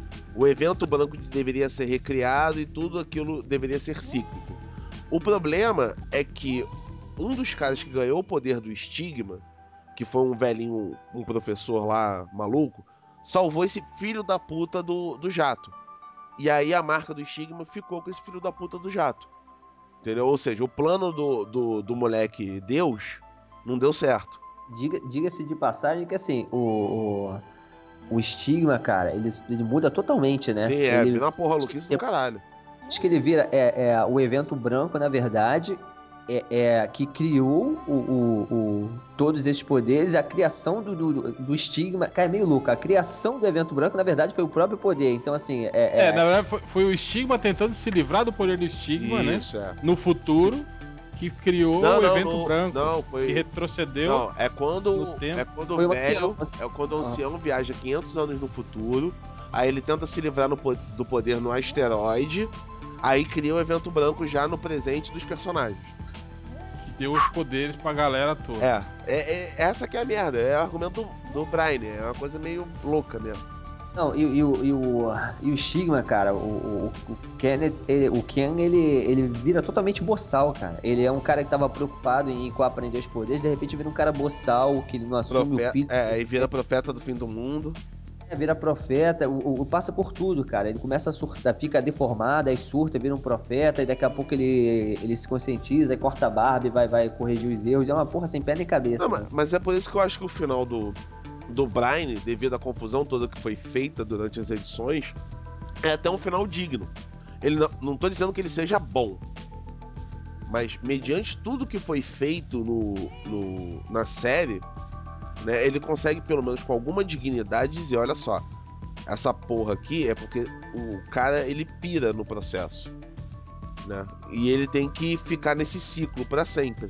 O evento branco deveria ser recriado e tudo aquilo deveria ser cíclico. O problema é que um dos caras que ganhou o poder do estigma, que foi um velhinho, um professor lá maluco, salvou esse filho da puta do, do jato. E aí a marca do estigma ficou com esse filho da puta do jato. Entendeu? Ou seja, o plano do, do, do moleque Deus não deu certo. Diga, diga-se de passagem que assim, o, o, o estigma, cara, ele, ele muda totalmente, né? Sim, é, ele, vira uma porra louquice do caralho. Acho que ele vira é, é, o evento branco, na verdade, é, é que criou o, o- o- todos esses poderes, a criação do, do, do estigma. Cara, é meio louco. A criação do evento branco, na verdade, foi o próprio poder. Então, assim, é. É, é- na verdade foi, foi o Stigma tentando se livrar do poder do Stigma, né? Isso, é. No futuro, que criou Não, o não, evento no- branco. não, foi- Que retrocedeu. Não, é quando, no tempo. é quando Foi o o velho, ancião. é quando o ancião viaja quinhentos anos no futuro, aí ele tenta se livrar no po- do poder no asteroide, aí cria o evento branco já no presente dos personagens. Que deu os poderes pra galera toda. É, é, é- essa que é a merda, é o argumento do, do Brian, é uma coisa meio louca mesmo. Não, e, e o, e, o, e o estigma, cara, o, o, o Kenneth, ele- o Ken, ele, ele vira totalmente boçal, cara. Ele é um cara que tava preocupado em, em aprender os poderes, de repente vira um cara boçal, que ele não assume o Profe- filho. é, aí vira profeta do fim do mundo. É, vira profeta, o, o- o passa por tudo, cara. Ele começa a surtar, fica deformado, aí surta, vira um profeta, e daqui a pouco ele, ele se conscientiza, aí corta a barba e vai, vai corrigir os erros. É uma porra sem pé nem cabeça, Não, mano. mas, mas é por isso que eu acho que o final do, do Brian, devido à confusão toda que foi feita durante as edições, é até um final digno. Ele não, não tô dizendo que ele seja bom, mas mediante tudo que foi feito no, no- na série, né, ele consegue, pelo menos com alguma dignidade, dizer, olha só, essa porra aqui é porque o cara, ele pira no processo, né? E ele tem que ficar nesse ciclo pra sempre.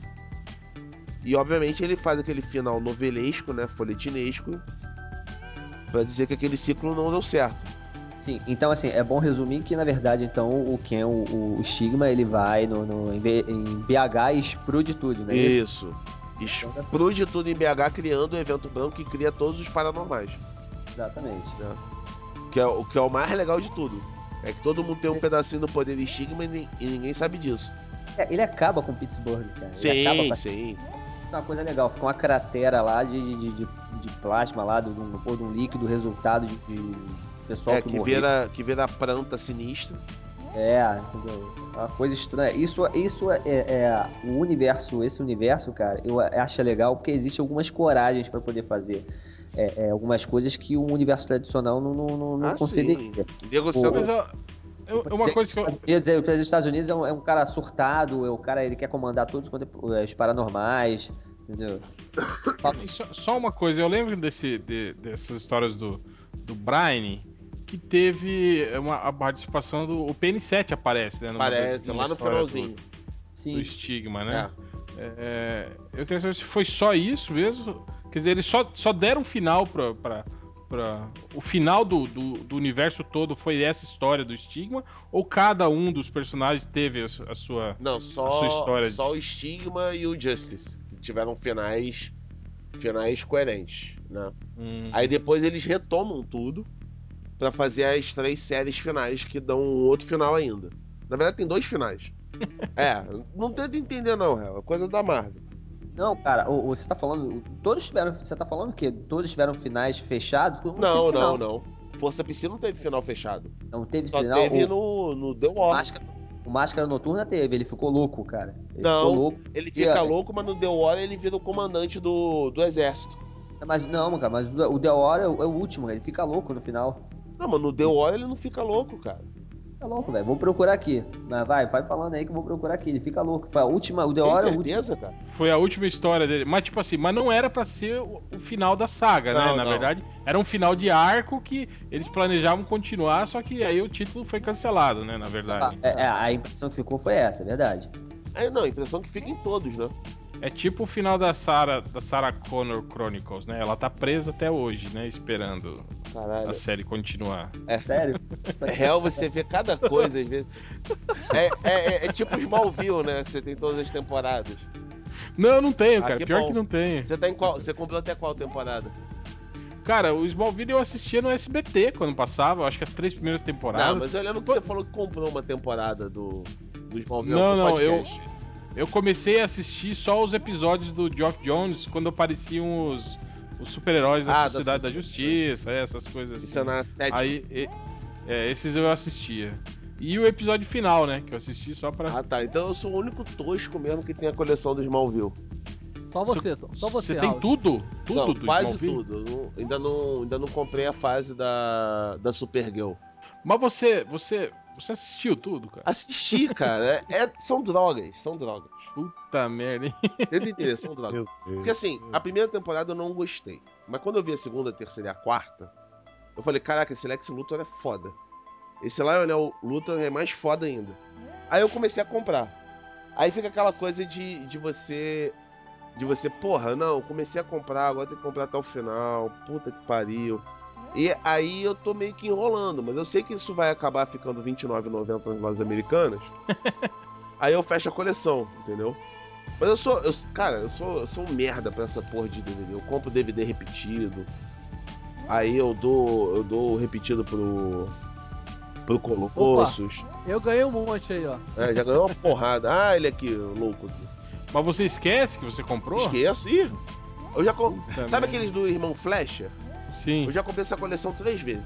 E obviamente ele faz aquele final novelesco, né, folhetinesco, pra dizer que aquele ciclo não deu certo. Sim, então assim, é bom resumir que na verdade, então, o Ken, o, o estigma, ele vai no, no- em, B- em B H e explode tudo, né? Isso. explode tudo em B H, criando o evento branco que cria todos os paranormais. Exatamente. Né? Que é, o que é o mais legal de tudo. É que todo mundo tem um pedacinho do poder de estigma e, ni- e ninguém sabe disso. É, ele acaba com Pittsburgh, cara. Ele Sim, acaba com... sim. Isso é uma coisa legal. Fica uma cratera lá de, de, de, de plasma lá, do, do, ou de um líquido resultado de, de pessoal É, que, que morreu. vira, que vira planta sinistra. É, entendeu? É uma coisa estranha. Isso, isso é, é o universo, esse universo, cara, eu acho legal porque existe algumas coragens para poder fazer é, é, algumas coisas que o universo tradicional não, não, não, não Ah, concederia. sim. Nego O- sendo... Mas ó, eu- O uma presidente coisa que eu. dos Estados Unidos, é, o presidente dos Estados Unidos é um, é um cara surtado, é o cara, ele quer comandar todos quanto é- os paranormais, entendeu? E Só, só uma coisa, eu lembro desse, de- dessas histórias do, do Brian, que teve uma, a participação do. O P N sete aparece, né? Numa das- Parece, numa lá no história do- finalzinho. do Sim. estigma, né? É. É, eu queria saber se foi só isso mesmo. Quer dizer, eles só, só deram um final pra. pra, pra o final do, do, do universo todo foi essa história do estigma? Ou cada um dos personagens teve a, su- a sua. Não, A sua só, história. só o Stigma e o Justice, que tiveram finais, finais coerentes, né? Hum, Aí depois eles retomam tudo pra fazer as três séries finais que dão um outro final ainda. Na verdade tem dois finais. É, não tenta entender não, é coisa da Marvel. Não, cara, o, o- você tá falando, todos tiveram, você tá falando o quê? Todos tiveram finais fechados? Não teve Não, final. não, não. Força P C não teve final fechado. Não teve Só final. teve O, no, no The o War. Máscara, o Máscara Noturna teve, ele ficou louco, cara. Ele ficou Não, louco. ele E, fica é, louco, mas no The War ele vira o comandante do, do exército. Mas não, cara, mas o The War é, o é o último, ele fica louco no final. Não, mas no The War ele não fica louco, cara. Fica louco, velho. Vou procurar aqui. Mas vai, vai falando aí que eu vou procurar aqui. Ele fica louco. Foi a última, o The Tem War é o último. certeza, cara? Foi a última história dele. Mas, tipo assim, mas não era pra ser o, o final da saga, né? Não, Na não. verdade, era um final de arco que eles planejavam continuar, só que aí o título foi cancelado, né? Na verdade. É, é, a impressão que ficou foi essa, é verdade. É, não, a impressão é que fica em todos, né? É tipo o final da Sarah, da Sarah Connor Chronicles, né? Ela tá presa até hoje, né? Esperando Caralho. a série continuar. É, Sério? é real você vê cada coisa, às vezes. É, é, é, é tipo Smallville, né? Que você tem todas as temporadas. Não, não tenho, Ah, cara. que Pior bom. que não tenho. Você tá em qual? Você comprou até qual temporada? Cara, o Smallville eu assistia no S B T quando passava, eu acho que as três primeiras Não, temporadas. mas eu lembro que Pô, você falou que comprou uma temporada do, do Smallville Não, pro não, eu, podcast. eu comecei a assistir só os episódios do Geoff Jones quando apareciam os, os super-heróis da Ah, da Sociedade da, Soci- Justiça, da é, essas coisas assim. Isso é na sétima. Aí, e- é, esses eu assistia. E o episódio final, né, que eu assisti só pra... Ah, tá. Então eu sou o único tosco mesmo que tem a coleção do Smallville. Só você, Tom. Só você, Você tem Raul. tudo? Tudo Não, do quase Smallville? tudo. Eu não- ainda, não, ainda não comprei a fase da, da Supergirl. Mas você, você, você assistiu tudo, cara? Assisti, cara. É, é- são drogas, são drogas. Puta merda, hein? Tenta entender, são drogas. Meu Deus. Porque assim, a primeira temporada eu não gostei. Mas quando eu vi a segunda, a terceira e a quarta, eu falei, caraca, esse Lex Luthor é foda. Esse Lionel Luthor é mais foda ainda. Aí eu comecei a comprar. Aí fica aquela coisa de, de você... De você, porra, não, comecei a comprar, agora tem que comprar até o final. Puta que pariu. E aí eu tô meio que enrolando, mas eu sei que isso vai acabar ficando vinte e nove reais e noventa centavos nas lojas americanas. Aí eu fecho a coleção, entendeu? Mas eu sou, eu, cara, eu sou, eu sou um merda pra essa porra de D V D. Eu compro D V D repetido. Aí eu dou, eu dou repetido pro pro Colossus. Eu ganhei um monte aí, ó. É, já ganhou uma porrada. Ah, ele aqui, louco aqui. Mas você esquece que você comprou? Esqueço. Ih, eu já comprei. Puta Sabe merda. aqueles do Irmão Flecha? Sim. Eu já comprei essa coleção três vezes.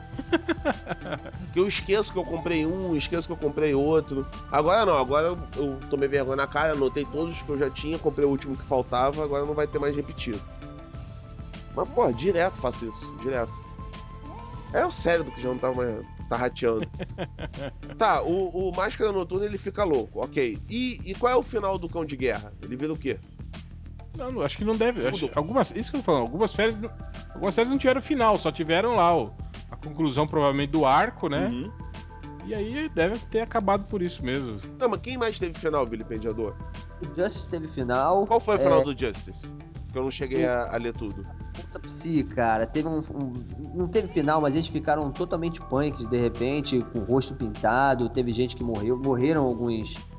Que eu esqueço que eu comprei um, esqueço que eu comprei outro. Agora não, agora eu, eu tomei vergonha na cara, anotei todos os que eu já tinha, comprei o último que faltava, agora não vai ter mais repetido. Mas, pô, direto faço isso, direto. É o cérebro que já não tá mais. Tá rateando. Tá, o, o Máscara Noturna ele fica louco, ok. E, e qual é o final do Cão de Guerra? Ele vira o quê? Não, não, acho que não deve. Tudo. Acho, algumas, isso que eu tô falando, algumas séries, não- algumas séries não tiveram final, só tiveram lá o, a conclusão provavelmente do arco, né? Uhum. E aí deve ter acabado por isso mesmo. Não, mas quem mais teve final, Vilipendiador? O Justice teve final. Qual foi o final é, do Justice? Que eu não cheguei a, a ler tudo. Força Psi, cara, teve um, um- não teve final, mas eles ficaram totalmente punks de repente, com o rosto pintado. Teve gente que morreu, morreram alguns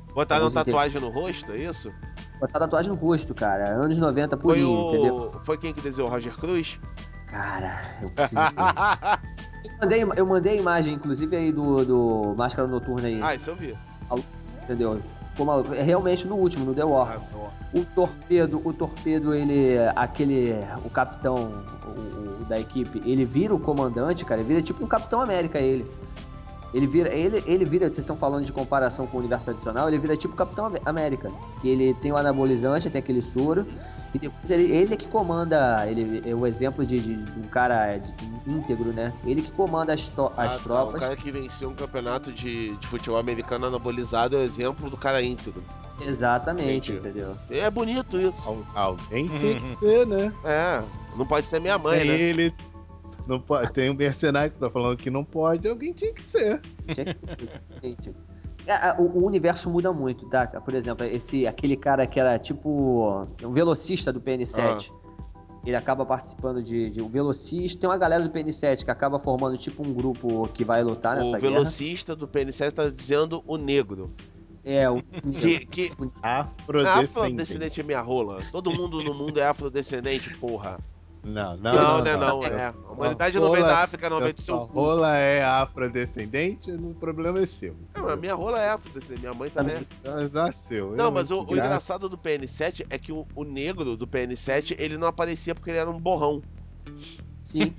Botaram Alguns tatuagem no rosto, é isso? Botar tatuagem no rosto, cara. Anos noventa Foi purinho, entendeu? o... Foi quem que desenhou? O Roger Cruz? Cara, eu preciso ver. Eu mandei, eu mandei a imagem, inclusive, aí do, do Máscara Noturna aí. Ah, isso eu vi. Entendeu? Ficou maluco. É realmente no último, no The War. Ah, não. O torpedo, o torpedo, ele, aquele, o capitão o, o da equipe, ele vira o comandante, cara, ele vira tipo um Capitão América, ele. Ele vira, ele, ele vira, vocês estão falando de comparação com o universo tradicional, ele vira tipo Capitão América, que ele tem o anabolizante, tem aquele soro, e depois ele, ele é que comanda, ele é o exemplo de, de, de um cara de, íntegro, né? Ele que comanda as, to, as Ah, tá. tropas. O cara que venceu um campeonato de, de futebol americano anabolizado é o exemplo do cara íntegro. Exatamente, Entendi. entendeu? É bonito isso. Al- alguém tinha que ser, né? É, não pode ser minha mãe, Tem né? ele. Não pode, tem um mercenário que tá falando que não pode, alguém tinha que ser. Tinha que ser, gente. É, O, o universo muda muito, tá? Por exemplo, esse, aquele cara que era tipo um velocista do P N sete. Ele acaba participando de, de um velocista. Tem uma galera do P N sete que acaba formando tipo um grupo que vai lutar O nessa guerra. velocista do P N sete tá dizendo o negro. É, o Que, que Afrodescendente. afrodescendente é minha rola. Todo mundo no mundo é afrodescendente, porra. Não, Não, não, né, não. não, é. A Sua humanidade não vem rola- da África, não, vem do se seu sua cu. rola é afrodescendente, o problema é seu. Não, a minha rola é afrodescendente, minha mãe também é. Azar seu. Não, Eu, mas o, que o graça. engraçado do P N sete é que o, o negro do P N sete, ele não aparecia porque ele era um borrão. Sim.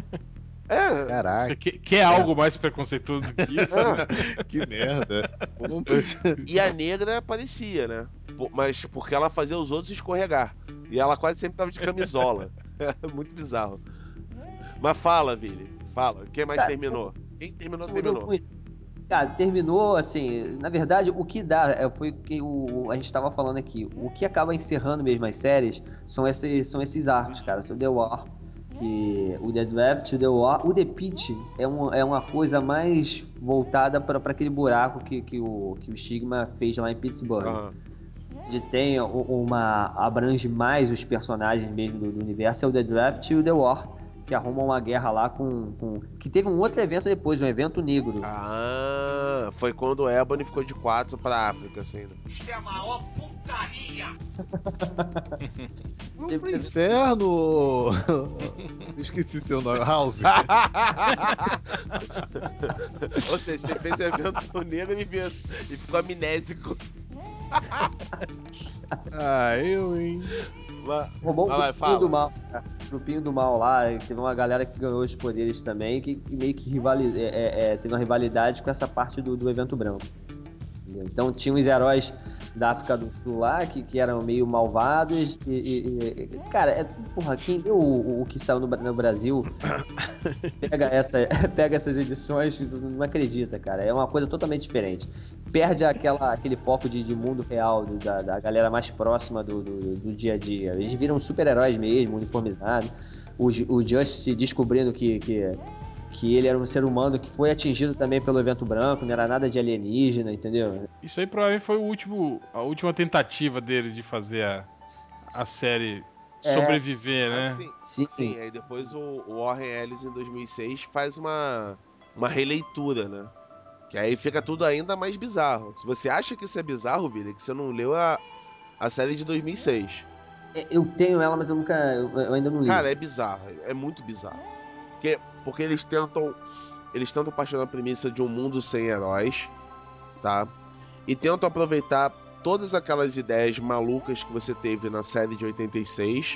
É, Caraca, Você quer, quer algo mais preconceituoso do que isso? é. que merda. E a negra aparecia, né? Por- Mas porque ela fazia os outros escorregar. E ela quase sempre tava de camisola. Muito bizarro. Mas fala, Vini. Fala. Quem mais Cara, terminou? Quem terminou, Isso mudou terminou. muito. Cara, terminou assim. Na verdade, o que dá é, foi o que o, a gente estava falando aqui. O que acaba encerrando mesmo as séries são esses, são esses arcos, cara. O The War, que o The Draft, o The War, o The Pitch é, um, é uma coisa mais voltada para aquele buraco que, que, o, que o Stigma fez lá em Pittsburgh. Aham. De tem u- uma abrange mais os personagens mesmo do, do universo é o The Draft e o The War, que arrumam uma guerra lá com, com que teve um outro evento depois, um evento negro. Ah, foi quando o Ebony ficou de quatro pra África, assim, né? Isto é a maior putaria! Vamos pro inferno! Esqueci seu nome. House. Ou seja, você fez evento negro e, fez- e ficou amnésico. Ah, eu, hein? Mas, Roubou um mas vai, grupinho do fala. mal, cara. Grupinho do mal lá, e teve uma galera que ganhou os poderes também, que, que meio que rivali é, é, é, teve uma rivalidade com essa parte do, do evento branco. Entendeu? Então tinha os heróis da África do Sul lá, que, que eram meio malvados, e, e- e- cara, é, porra, quem leu o, o, o que saiu no, Bra- no Brasil, pega, essa, pega essas edições, não acredita, cara, é uma coisa totalmente diferente. Perde aquela, aquele foco de, de mundo real, do- da, da galera mais próxima do, do, do dia a dia. Eles viram super-heróis mesmo, uniformizados. O, Ju- o Justice descobrindo que, que, que ele era um ser humano que foi atingido também pelo evento branco, não era nada de alienígena, entendeu? Isso aí provavelmente foi o último, a última tentativa deles de fazer a, a série É. sobreviver, né? Sim, Sim, sim. Aí depois o, o Warren Ellis, em dois mil e seis, faz uma, uma releitura, né? Que aí fica tudo ainda mais bizarro. Se você acha que isso é bizarro, Vini, é que você não leu a, a série de dois mil e seis. É, eu tenho ela, mas eu nunca. Eu, eu ainda não li. Cara, é bizarro. É muito bizarro. Porque, porque eles tentam. Eles tentam partir da premissa de um mundo sem heróis, tá? E tentam aproveitar todas aquelas ideias malucas que você teve na série de oitenta e seis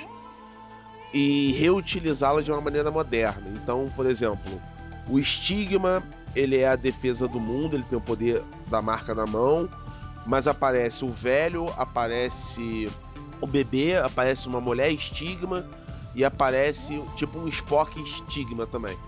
e reutilizá-las de uma maneira moderna. Então, por exemplo, o estigma, ele é a defesa do mundo, ele tem o poder da marca na mão, mas aparece o velho, aparece o bebê, aparece uma mulher estigma e aparece tipo um Spock estigma também.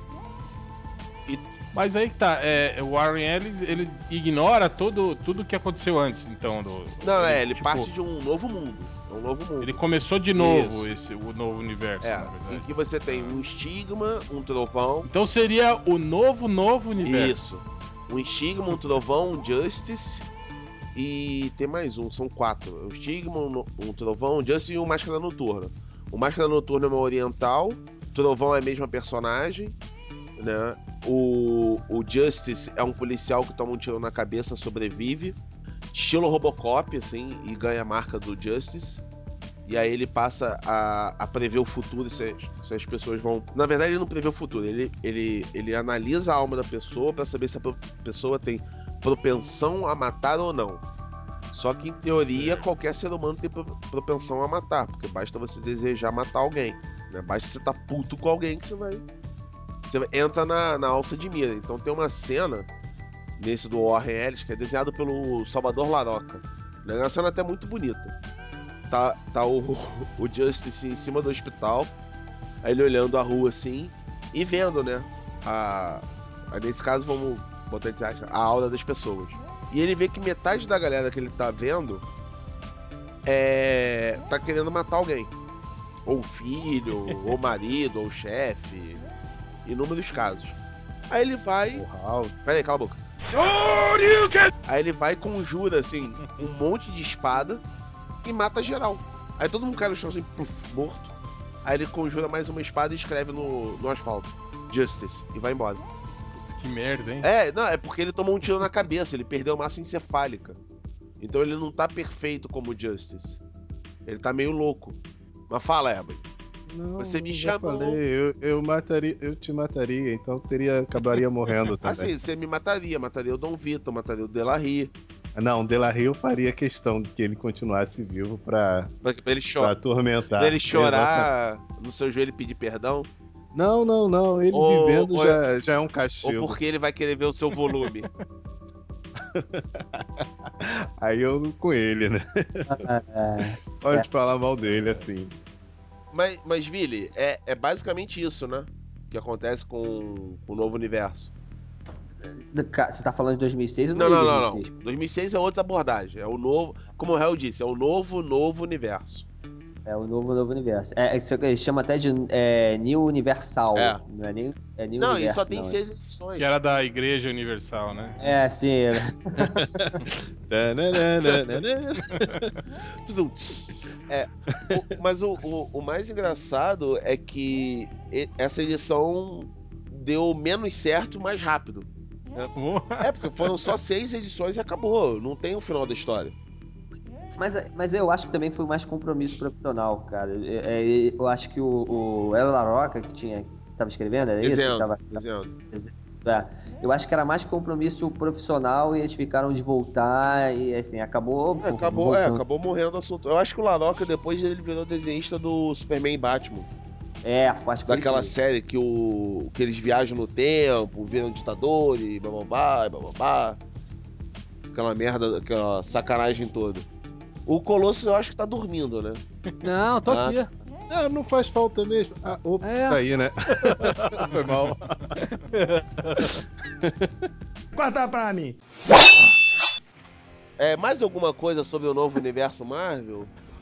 Mas aí que tá, é, o Warren Ellis, ele ignora todo, tudo que aconteceu antes, então. Do, Não, é, ele tipo, parte de um novo mundo. É um novo mundo. Ele começou de novo Isso. esse, o novo universo, É, na verdade. em que você tem um estigma, um trovão. Então seria o novo, novo universo. Isso. Um estigma, um trovão, um justice. E tem mais um, são quatro. Um estigma, um, um trovão, um justice e um máscara noturna. O máscara noturna é uma oriental. Trovão é a mesma personagem, né? O, o Justice é um policial que toma um tiro na cabeça, sobrevive. estilo Robocop, assim, e ganha a marca do Justice. E aí ele passa a, a prever o futuro, se, se as pessoas vão... Na verdade, ele não prevê o futuro, ele, ele, ele analisa a alma da pessoa pra saber se a pessoa tem propensão a matar ou não. Só que, em teoria, Certo. qualquer ser humano tem pro- propensão a matar, porque basta você desejar matar alguém, né? Basta você estar puto com alguém que você vai... Você vai- entra na, na alça de mira. Então tem uma cena nesse do Warren Ellis que é desenhado pelo Salvador Larroca. É uma cena até muito bonita. Tá, tá o, o Justice em cima do hospital, aí ele olhando a rua assim e vendo, né? A, a- nesse caso, vamos botar entre aspas, a aura das pessoas. E ele vê que metade da galera que ele tá vendo é, tá querendo matar alguém. Ou filho, ou marido, ou chefe. Inúmeros casos. Aí ele vai. House. Pera aí, cala a boca. Aí ele vai e conjura, assim, um monte de espada e mata geral. Aí todo mundo cai no chão assim, pluf, morto. Aí ele conjura mais uma espada e escreve no, no asfalto: Justice. E vai embora. Que merda, hein? É, não, é porque ele tomou um tiro na cabeça, ele perdeu massa encefálica. Então ele não tá perfeito como Justice. Ele tá meio louco. Mas fala, Evan. Não, Você me eu já chamou. falei, eu, eu mataria, eu te mataria, então teria, acabaria morrendo também. Assim, você me mataria, mataria o Dom Vitor, mataria o Delarry. Não, Delarry eu faria questão de que ele continuasse vivo pra, Pra, pra ele, pra cho atormentar. pra ele Exatamente. chorar no seu joelho e pedir perdão. Não, não, não. Ele Ou- vivendo ou- já, já é um Ou castigo. porque ele vai querer ver o seu volume. Aí eu com ele, né? É, Pode falar mal dele assim. Mas, mas Vili, é, é basicamente isso, né? Que acontece com, com o novo universo. Ca- Você tá falando de dois mil e seis ou Não, não não, dois não, mil e não. seis? dois mil e seis é outra abordagem. É o novo, como o Hell disse, é o novo, novo universo. É o novo, novo universo. É, é, isso que eles chamam até de é, New Universal. É. Não é nem é New Não, e só Universo, tem não. seis edições. Que era da Igreja Universal, né? É, sim. Tananana. Tudum, tss. É, o- mas o, o, o mais engraçado é que e- essa edição deu menos certo mais rápido. É, porque foram só seis edições e acabou. Não tem o final da história. Mas, mas eu acho que também foi mais compromisso profissional, cara. É, é, eu acho que o, o Elo LaRocca, que tinha, que estava escrevendo, era isso? Que Desenhando, tava, desenhando. é, eu acho que era mais compromisso profissional e eles ficaram de voltar e assim, acabou, É, porra, não acabou, é, voltando. acabou morrendo o assunto. Eu acho que o Laroca, depois ele virou desenhista do Superman e Batman. É, acho que foi Daquela isso. série que, o, que eles viajam no tempo, viram ditador e bababá, e bababá. Aquela merda, aquela sacanagem toda. O Colosso eu acho que tá dormindo, né? Não, tô Ah, aqui. Ah, não faz falta mesmo. Ah, ops, É. tá aí, né? Foi mal. Corta pra mim. É, mais alguma coisa sobre o novo universo Marvel?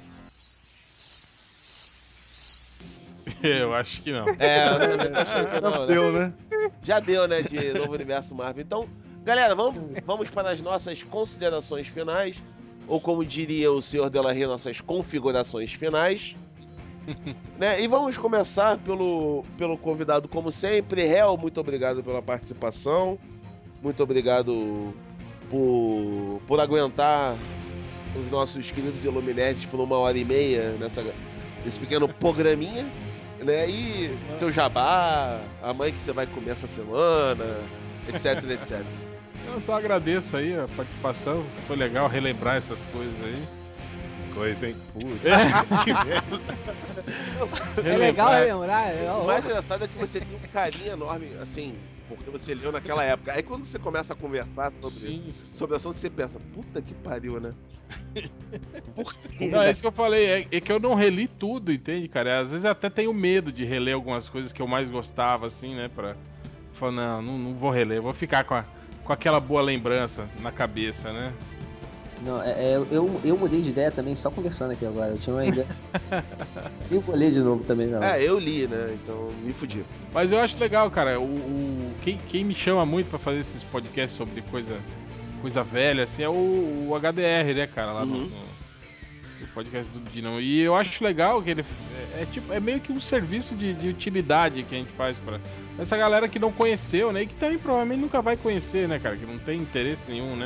Eu acho que não. É, eu também tô achando que não, né? Deu, né? Já deu, né, de novo universo Marvel. Então, galera, vamos, vamos para as nossas considerações finais. Ou como diria o senhor Delarry, nossas configurações finais. Né? E vamos começar pelo, pelo convidado, como sempre. Hel, muito obrigado pela participação. Muito obrigado por, por aguentar os nossos queridos Iluminetes por uma hora e meia nessa, nesse pequeno programinha. Né? E seu jabá, a mãe que você vai comer essa semana, etc, etcétera. Eu só agradeço aí a participação. Foi legal relembrar essas coisas aí. Coisa, hein? Putz, É. que merda. É legal lembrar. É, O ó, mais engraçado é que você tem um carinho enorme, assim, porque você leu naquela época. Aí quando você começa a conversar sobre, Sim. sobre o assunto, você pensa, puta que pariu, né? Por quê? Não, é isso que eu falei, é, é que eu não reli tudo, entende, cara? Às vezes eu até tenho medo de reler algumas coisas que eu mais gostava, assim, né? Pra falar, não, não, não vou reler, vou ficar com, a, com aquela boa lembrança na cabeça, né? Não, é, é, eu, eu mudei de ideia também só conversando aqui agora. Eu tinha uma ideia. Eu vou ler de novo também, não. É, eu li, né? Então me fudi. Mas eu acho legal, cara. O, o- quem, quem me chama muito pra fazer esses podcasts sobre coisa, coisa velha, assim, é o, o H D R, né, cara? Lá no, Uhum. no- no podcast do Dinamo. E eu acho legal que ele. É, é tipo, é meio que um serviço de, de utilidade que a gente faz pra essa galera que não conheceu, né? E que também provavelmente nunca vai conhecer, né, cara? Que não tem interesse nenhum, né?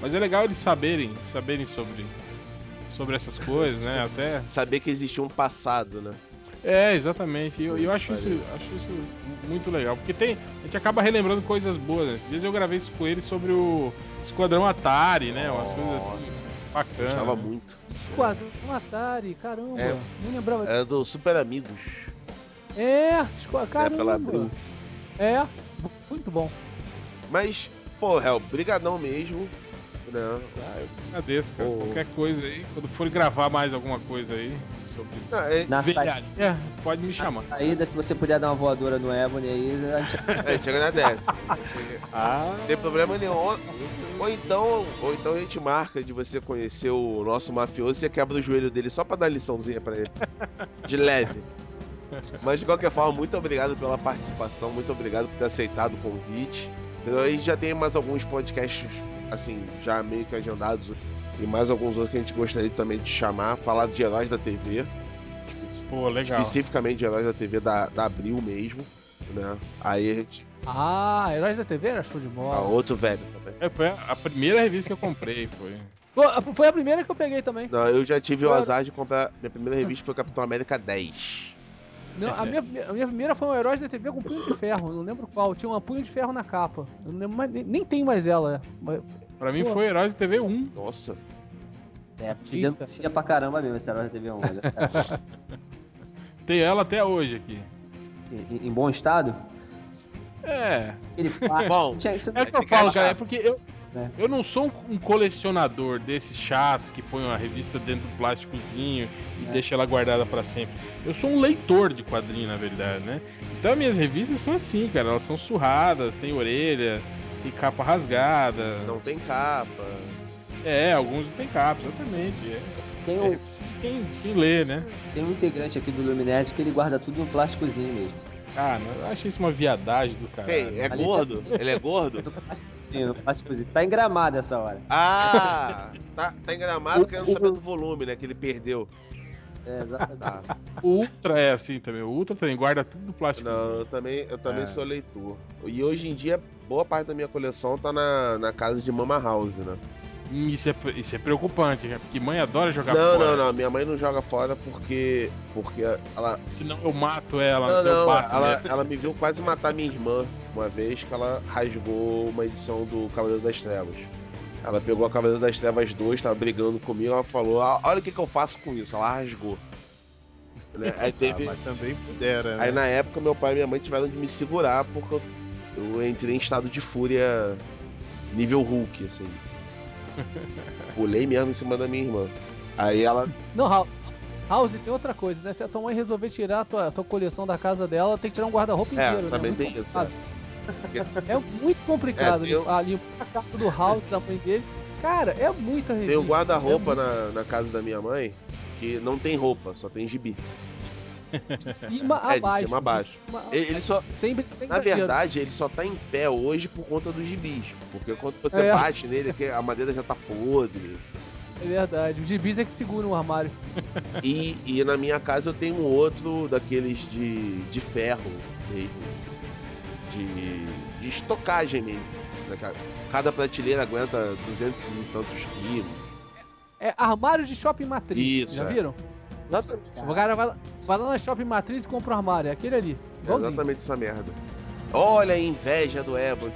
Mas é legal eles saberem, saberem sobre, sobre essas coisas, né? Até. Saber que existia um passado, né? É, exatamente. E eu, eu acho, isso, Parece. acho isso muito legal. Porque tem. A gente acaba relembrando coisas boas, né? Esses dias eu gravei isso com ele sobre o Esquadrão Atari, né? Umas coisas assim Nossa, bacanas. Gostava né? muito. Esquadrão Atari, caramba. É. Nem lembrava. Era do Super Amigos. É, esqua- Né, pela caramba. Abril. É, muito bom. Mas, pô, Hel, brigadão mesmo. Né? Ah, eu agradeço, cara. Ô. Qualquer coisa aí, quando for gravar mais alguma coisa aí sobre Ah, é- Na, sa... velharia, pode me na chamar. saída, se você puder dar uma voadora no Ebony aí, a gente... a gente agradece. Porque Ah, não tem problema nenhum. Ou, ou então, ou então a gente marca de você conhecer o nosso mafioso e você quebra o joelho dele só pra dar liçãozinha pra ele. De leve. Mas de qualquer forma, muito obrigado pela participação, muito obrigado por ter aceitado o convite. Entendeu? A gente já tem mais alguns podcasts, assim, já meio que agendados, e mais alguns outros que a gente gostaria também de chamar, falar de heróis da T V, espe- Pô, legal. especificamente de heróis da T V da, da Abril mesmo, né? Aí a gente. Ah, Heróis da T V era show de Ah, bola. outro velho também. É, foi a, a primeira revista que eu comprei, foi. Pô, foi a primeira que eu peguei também. Não, eu já tive o Foi a- azar de comprar. Minha primeira revista foi Capitão América dez. Não, a, minha, a minha primeira foi um Heróis da T V com punho de ferro. Eu não lembro qual. Tinha uma punho de ferro na capa. Eu não lembro mais, nem, nem tem mais ela. Mas, Pra mim Pô. foi Heróis da T V um. Nossa. É, se Eita. denuncia pra caramba mesmo esse herói da T V um. Olha. Tem ela até hoje aqui. em, em bom estado? É. Ele faz. Bom, Tinha- você- É o que eu Fica falo, chato. cara. É porque eu, É. eu não sou um, um colecionador desse chato que põe uma revista dentro do plásticozinho e É. deixa ela guardada pra sempre. Eu sou um leitor de quadrinho, na verdade, né? Então as minhas revistas são assim, cara. Elas são surradas, tem orelha, tem capa rasgada. Não tem capa. É, alguns não tem capa, exatamente. É, Tem é um, revista de quem, de quem lê, né? tem um integrante aqui do Luminete que ele guarda tudo no plásticozinho mesmo. Ah, não, eu achei isso uma viadagem do caralho. Quem? É Ali gordo? tem- Ele é gordo? No plásticozinho, no plásticozinho. Tá engramado essa hora. Ah! Tá, tá engramado O- querendo o- saber do volume, né? Que ele perdeu. É, exatamente. Tá. O Ultra é assim também. O Ultra também guarda tudo no plástico. Não, eu também, eu também É. sou leitor. E hoje em dia, boa parte da minha coleção tá na, na casa de Mama House, né? Hum, Isso é, isso é preocupante, cara, porque mãe adora jogar Não, fora. não, não. Minha mãe não joga fora porque. Porque ela. Senão eu mato ela, Não, eu não. bato Ela, nela. ela me viu quase matar minha irmã uma vez que ela rasgou uma edição do Cavaleiro das Trevas. Ela pegou a Cavaleiro das Trevas dois, tava brigando comigo, ela falou: "Ah, olha o que, que eu faço com isso." Ela rasgou. Né? Aí ah, teve. mas também pudera, né? Aí na época meu pai e minha mãe tiveram de me segurar porque eu, eu entrei em estado de fúria nível Hulk, assim. Pulei mesmo em cima da minha irmã. Aí ela. Não, House, House, tem outra coisa, né? Se a tua mãe resolver tirar a tua, a tua coleção da casa dela, tem que tirar um guarda-roupa É, inteiro, também né? Muito tem isso. complicado. É. É muito complicado É, tem um- limpar, limpar a casa do House da mãe dele. Cara, é muita revista. Tem um guarda-roupa é na, na casa da minha mãe que não tem roupa, só tem gibi. de cima a É, de baixo. cima a baixo. cima a Ele, ele só, Sem, sem na exagero. verdade, ele só tá em pé hoje por conta dos gibis. Porque quando você É. bate nele, aqui, a madeira já tá podre. É verdade. Os gibis é que seguram o armário. E, e na minha casa eu tenho um outro daqueles de, de ferro mesmo. De, de estocagem mesmo. né, cara? Cada prateleira aguenta duzentos e tantos quilos. É armário de shopping matriz. Isso, Já é. viram? Exatamente. O cara vai, lá- vai lá na shopping matriz e compra um armário. É aquele ali. É Igualzinho. exatamente essa merda. Olha a inveja do Ebony.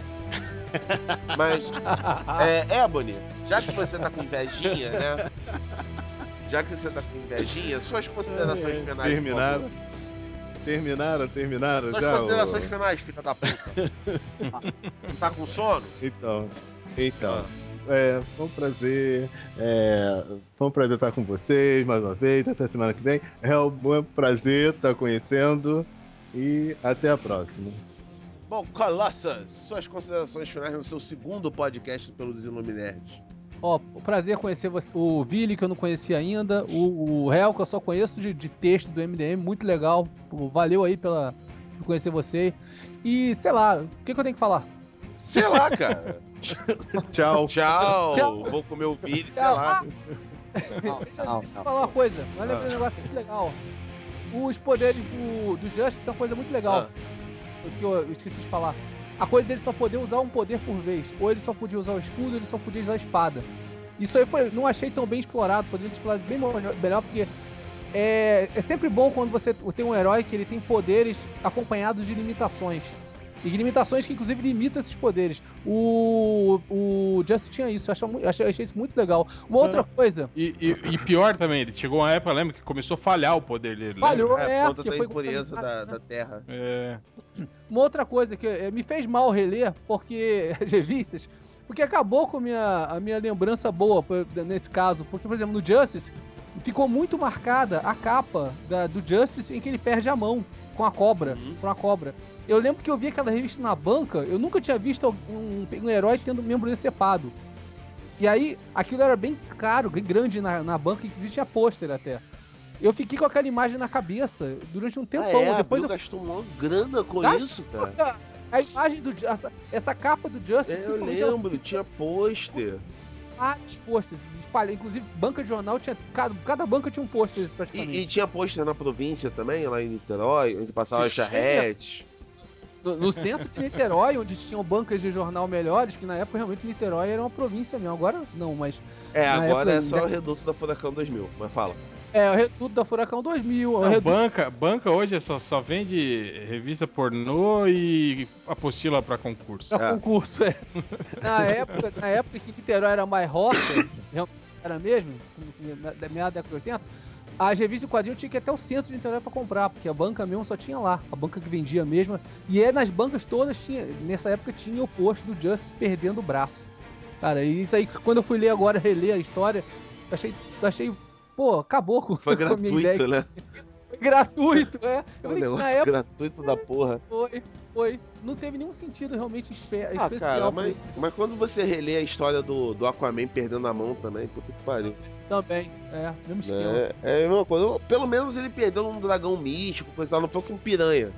Mas, é, Ebony, já que você tá com invejinha, né? Já que você tá com invejinha, suas considerações É, finais. por terminaram? favor. Terminaram, terminaram Suas já? considerações ô? finais, filha da puta. Não tá com sono? Então, então. Ah. É, foi um prazer. É, foi um prazer estar com vocês mais uma vez. Até semana que vem. É um bom prazer estar conhecendo. E até a próxima. Bom, Colossus, suas considerações finais no seu segundo podcast pelos Iluminerds. Ó, o prazer conhecer você, o Vili, que eu não conhecia ainda, o, o Hel, que eu só conheço de, de texto do M D M, muito legal. Pô, valeu aí pela, por conhecer você. E, sei lá, o que, que eu tenho que falar? Sei lá, cara. Tchau. Tchau. Tchau. Vou comer o Vili, sei Tchau. lá. Ah, Não, deixa, não, deixa eu não. falar uma coisa, mas Ah. lembrei um negócio muito legal. Os poderes do, do Justice é uma coisa muito legal. Ah. O que eu, eu esqueci de falar. a coisa dele só poder usar um poder por vez. Ou ele só podia usar o escudo, ou ele só podia usar a espada. Isso aí foi, não achei tão bem explorado, poderia ter explorado bem melhor, porque é, é sempre bom quando você tem um herói que ele tem poderes acompanhados de limitações. E limitações que inclusive limitam esses poderes. O, o Just tinha isso, eu achei, mu- achei, achei isso muito legal. Uma outra coisa, E, e- e pior também, ele chegou uma época, lembra, que começou a falhar o poder dele. lembra? falhou, É, é, por conta porque da foi impureza contaminado, da, né? da terra. É. Uma outra coisa que eh, me fez mal reler, porque as revistas, porque acabou com a minha, a minha lembrança boa por- nesse caso. Porque, por exemplo, no Justice, ficou muito marcada a capa da- do Justice em que ele perde a mão com a cobra, Uhum. com a cobra. Eu lembro que eu vi aquela revista na banca, eu nunca tinha visto um, um herói tendo um membro decepado. E aí, aquilo era bem caro, bem grande na, na banca, inclusive tinha pôster até. Eu fiquei com aquela imagem na cabeça durante um Ah, tempão. é, Depois Abril eu gastou uma grana com Gastou, isso, cara. cara. A imagem do essa, essa capa do Justice, É, eu principalmente, ela lembro, tinha pôster. vários posters espalhados. Inclusive, banca de jornal tinha. Cada, cada banca tinha um pôster praticamente. E, e tinha pôster na província também, lá em Niterói, onde passava a charrete. No, no centro de Niterói, onde tinham bancas de jornal melhores, que na época realmente Niterói era uma província mesmo. Agora não, mas. É, na agora época, é só o reduto da Furacão dois mil, mas fala. É, o Reduto da Furacão dois mil. o Não, Reduto- banca, banca hoje é só, só vende revista pornô e apostila pra concurso. Pra É. concurso, é. Na época, na época que Niterói era mais roça, realmente era mesmo, na na meada da década de oitenta, as revistas de quadrinho tinha que ir até o centro de Niterói pra comprar, porque a banca mesmo só tinha lá, a banca que vendia mesmo. E é nas bancas todas, tinha, nessa época tinha o posto do Justice perdendo o braço. Cara, e isso aí, quando eu fui ler agora, reler a história, eu achei, eu achei, pô, acabou com, Foi com a minha ideia. gratuito, né? Foi gratuito, é. Foi um Eu, na negócio época gratuito da porra. foi, foi. Não teve nenhum sentido realmente espe- Ah, especial cara, pra mas, isso mas quando você relê a história do, do Aquaman perdendo a mão também, puta que pariu. também. É, mesmo esquema. Né? É a mesma coisa. Pelo menos ele perdeu num dragão místico, coisa e tal, não foi com piranha.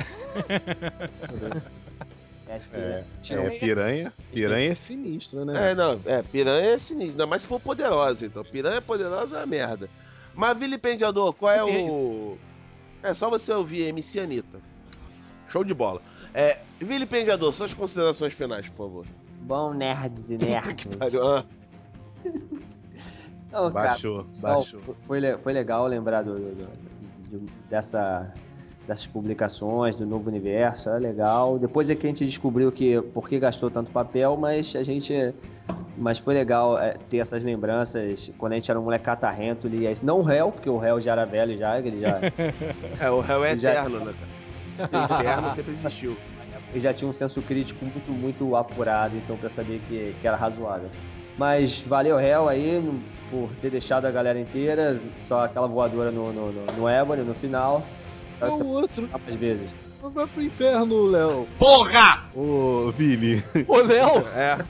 Acho que É, tinha é, piranha, piranha é sinistra, né? É, não, é, piranha é sinistro, ainda mais se for poderosa, então. Piranha poderosa é uma merda. Mas, vilipendiador, qual é o. É só você ouvir M C Anitta. Show de bola. É, vilipendiador, suas considerações finais, por favor. Bom, nerds e nerds. Pariu, ah, Não, cara, Baixou, baixou. Não, foi, le- foi legal lembrar do, do- do- do- dessa, dessas publicações, do novo universo, era legal. Depois é que a gente descobriu que por que gastou tanto papel, mas a gente. Mas foi legal é, ter essas lembranças quando a gente era um moleque catarrento, lia isso. Não o réu, porque o réu já era velho já, ele já, é, o réu é Já- eterno, né, cara? O inferno sempre existiu. ele já tinha um senso crítico muito, muito apurado, então pra saber que, que era razoável. Mas valeu, réu, aí, no- por ter deixado a galera inteira, só aquela voadora no, no, no, no Ebony no final. É o outro. Às vezes. Vai pro inferno, Léo. Porra! Ô, Vili. Ô, Léo! É,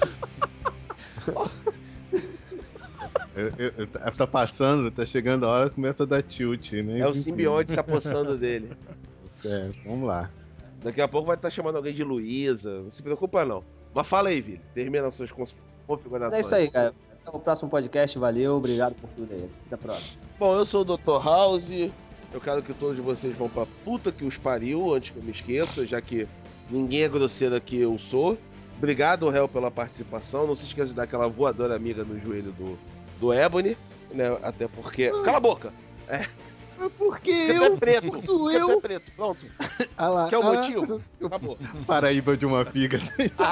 eu- eu- eu- tá tá passando, tá chegando a hora, começa a dar tilt, né? é o Enfim, simbionte se apossando dele. Sério, vamos lá. Daqui a pouco vai estar chamando alguém de Luísa. Não se preocupa, não. Mas fala aí, Vili. Termina suas cons- configurações. É isso aí, cara. Até o próximo podcast, valeu, obrigado por tudo aí. Até a próxima. Bom, eu sou o doutor House. Eu quero que todos vocês vão pra puta que os pariu, antes que eu me esqueça, já que ninguém é grosseiro aqui, eu sou. Obrigado, réu, pela participação. Não se esqueça de dar aquela voadora amiga no joelho do, do Ebony, né? Até porque. Cala a boca! É porque Porque tu é eu. preto! Tu Porque tu é eu. preto, pronto. Ah lá, Quer o ah, motivo? Acabou. Paraíba de uma figa.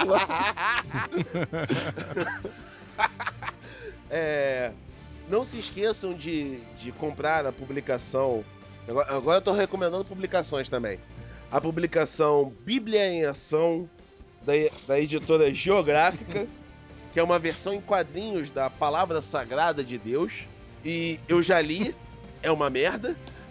É, não se esqueçam de, de comprar a publicação. Agora, agora eu tô recomendando publicações também. A publicação Bíblia em Ação, da, da editora Geográfica, que é uma versão em quadrinhos da Palavra Sagrada de Deus. E eu já li, é uma merda.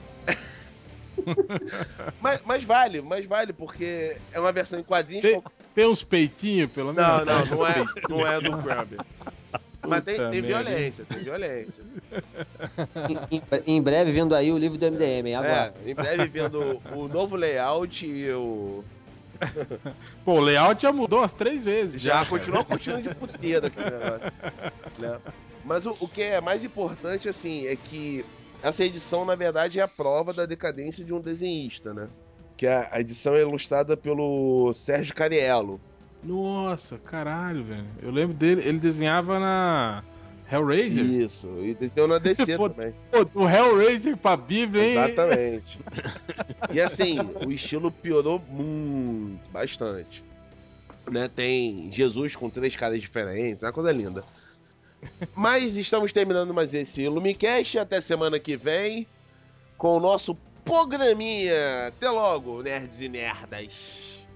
mas, mas vale, mas vale, porque é uma versão em quadrinhos. Tem, tem uns peitinhos, pelo menos? Não, não, não é, não é do Crumb. Mas tem, Puta tem merda, violência, tem violência. Em, em- em breve, vindo aí o livro do M D M, hein? Agora. É, em breve vendo o novo layout e o. Pô, o layout já mudou umas três vezes. Já cara. continua curtindo de puteiro aqui o negócio. Né? Mas o, o que é mais importante, assim, é que essa edição, na verdade, é a prova da decadência de um desenhista, né? que a, a edição é ilustrada pelo Sérgio Cariello. Nossa, caralho, velho. Eu lembro dele, ele desenhava na Hellraiser. Isso, e desenhou na D C Pô, também. Pô, do Hellraiser pra Bíblia, hein? Exatamente. E assim, o estilo piorou muito, bastante. Né? Tem Jesus com três caras diferentes, é uma coisa linda. Mas estamos terminando mais esse Lumicast. Até semana que vem com o nosso programinha. Até logo, nerds e nerdas.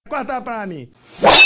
Corta pra mim.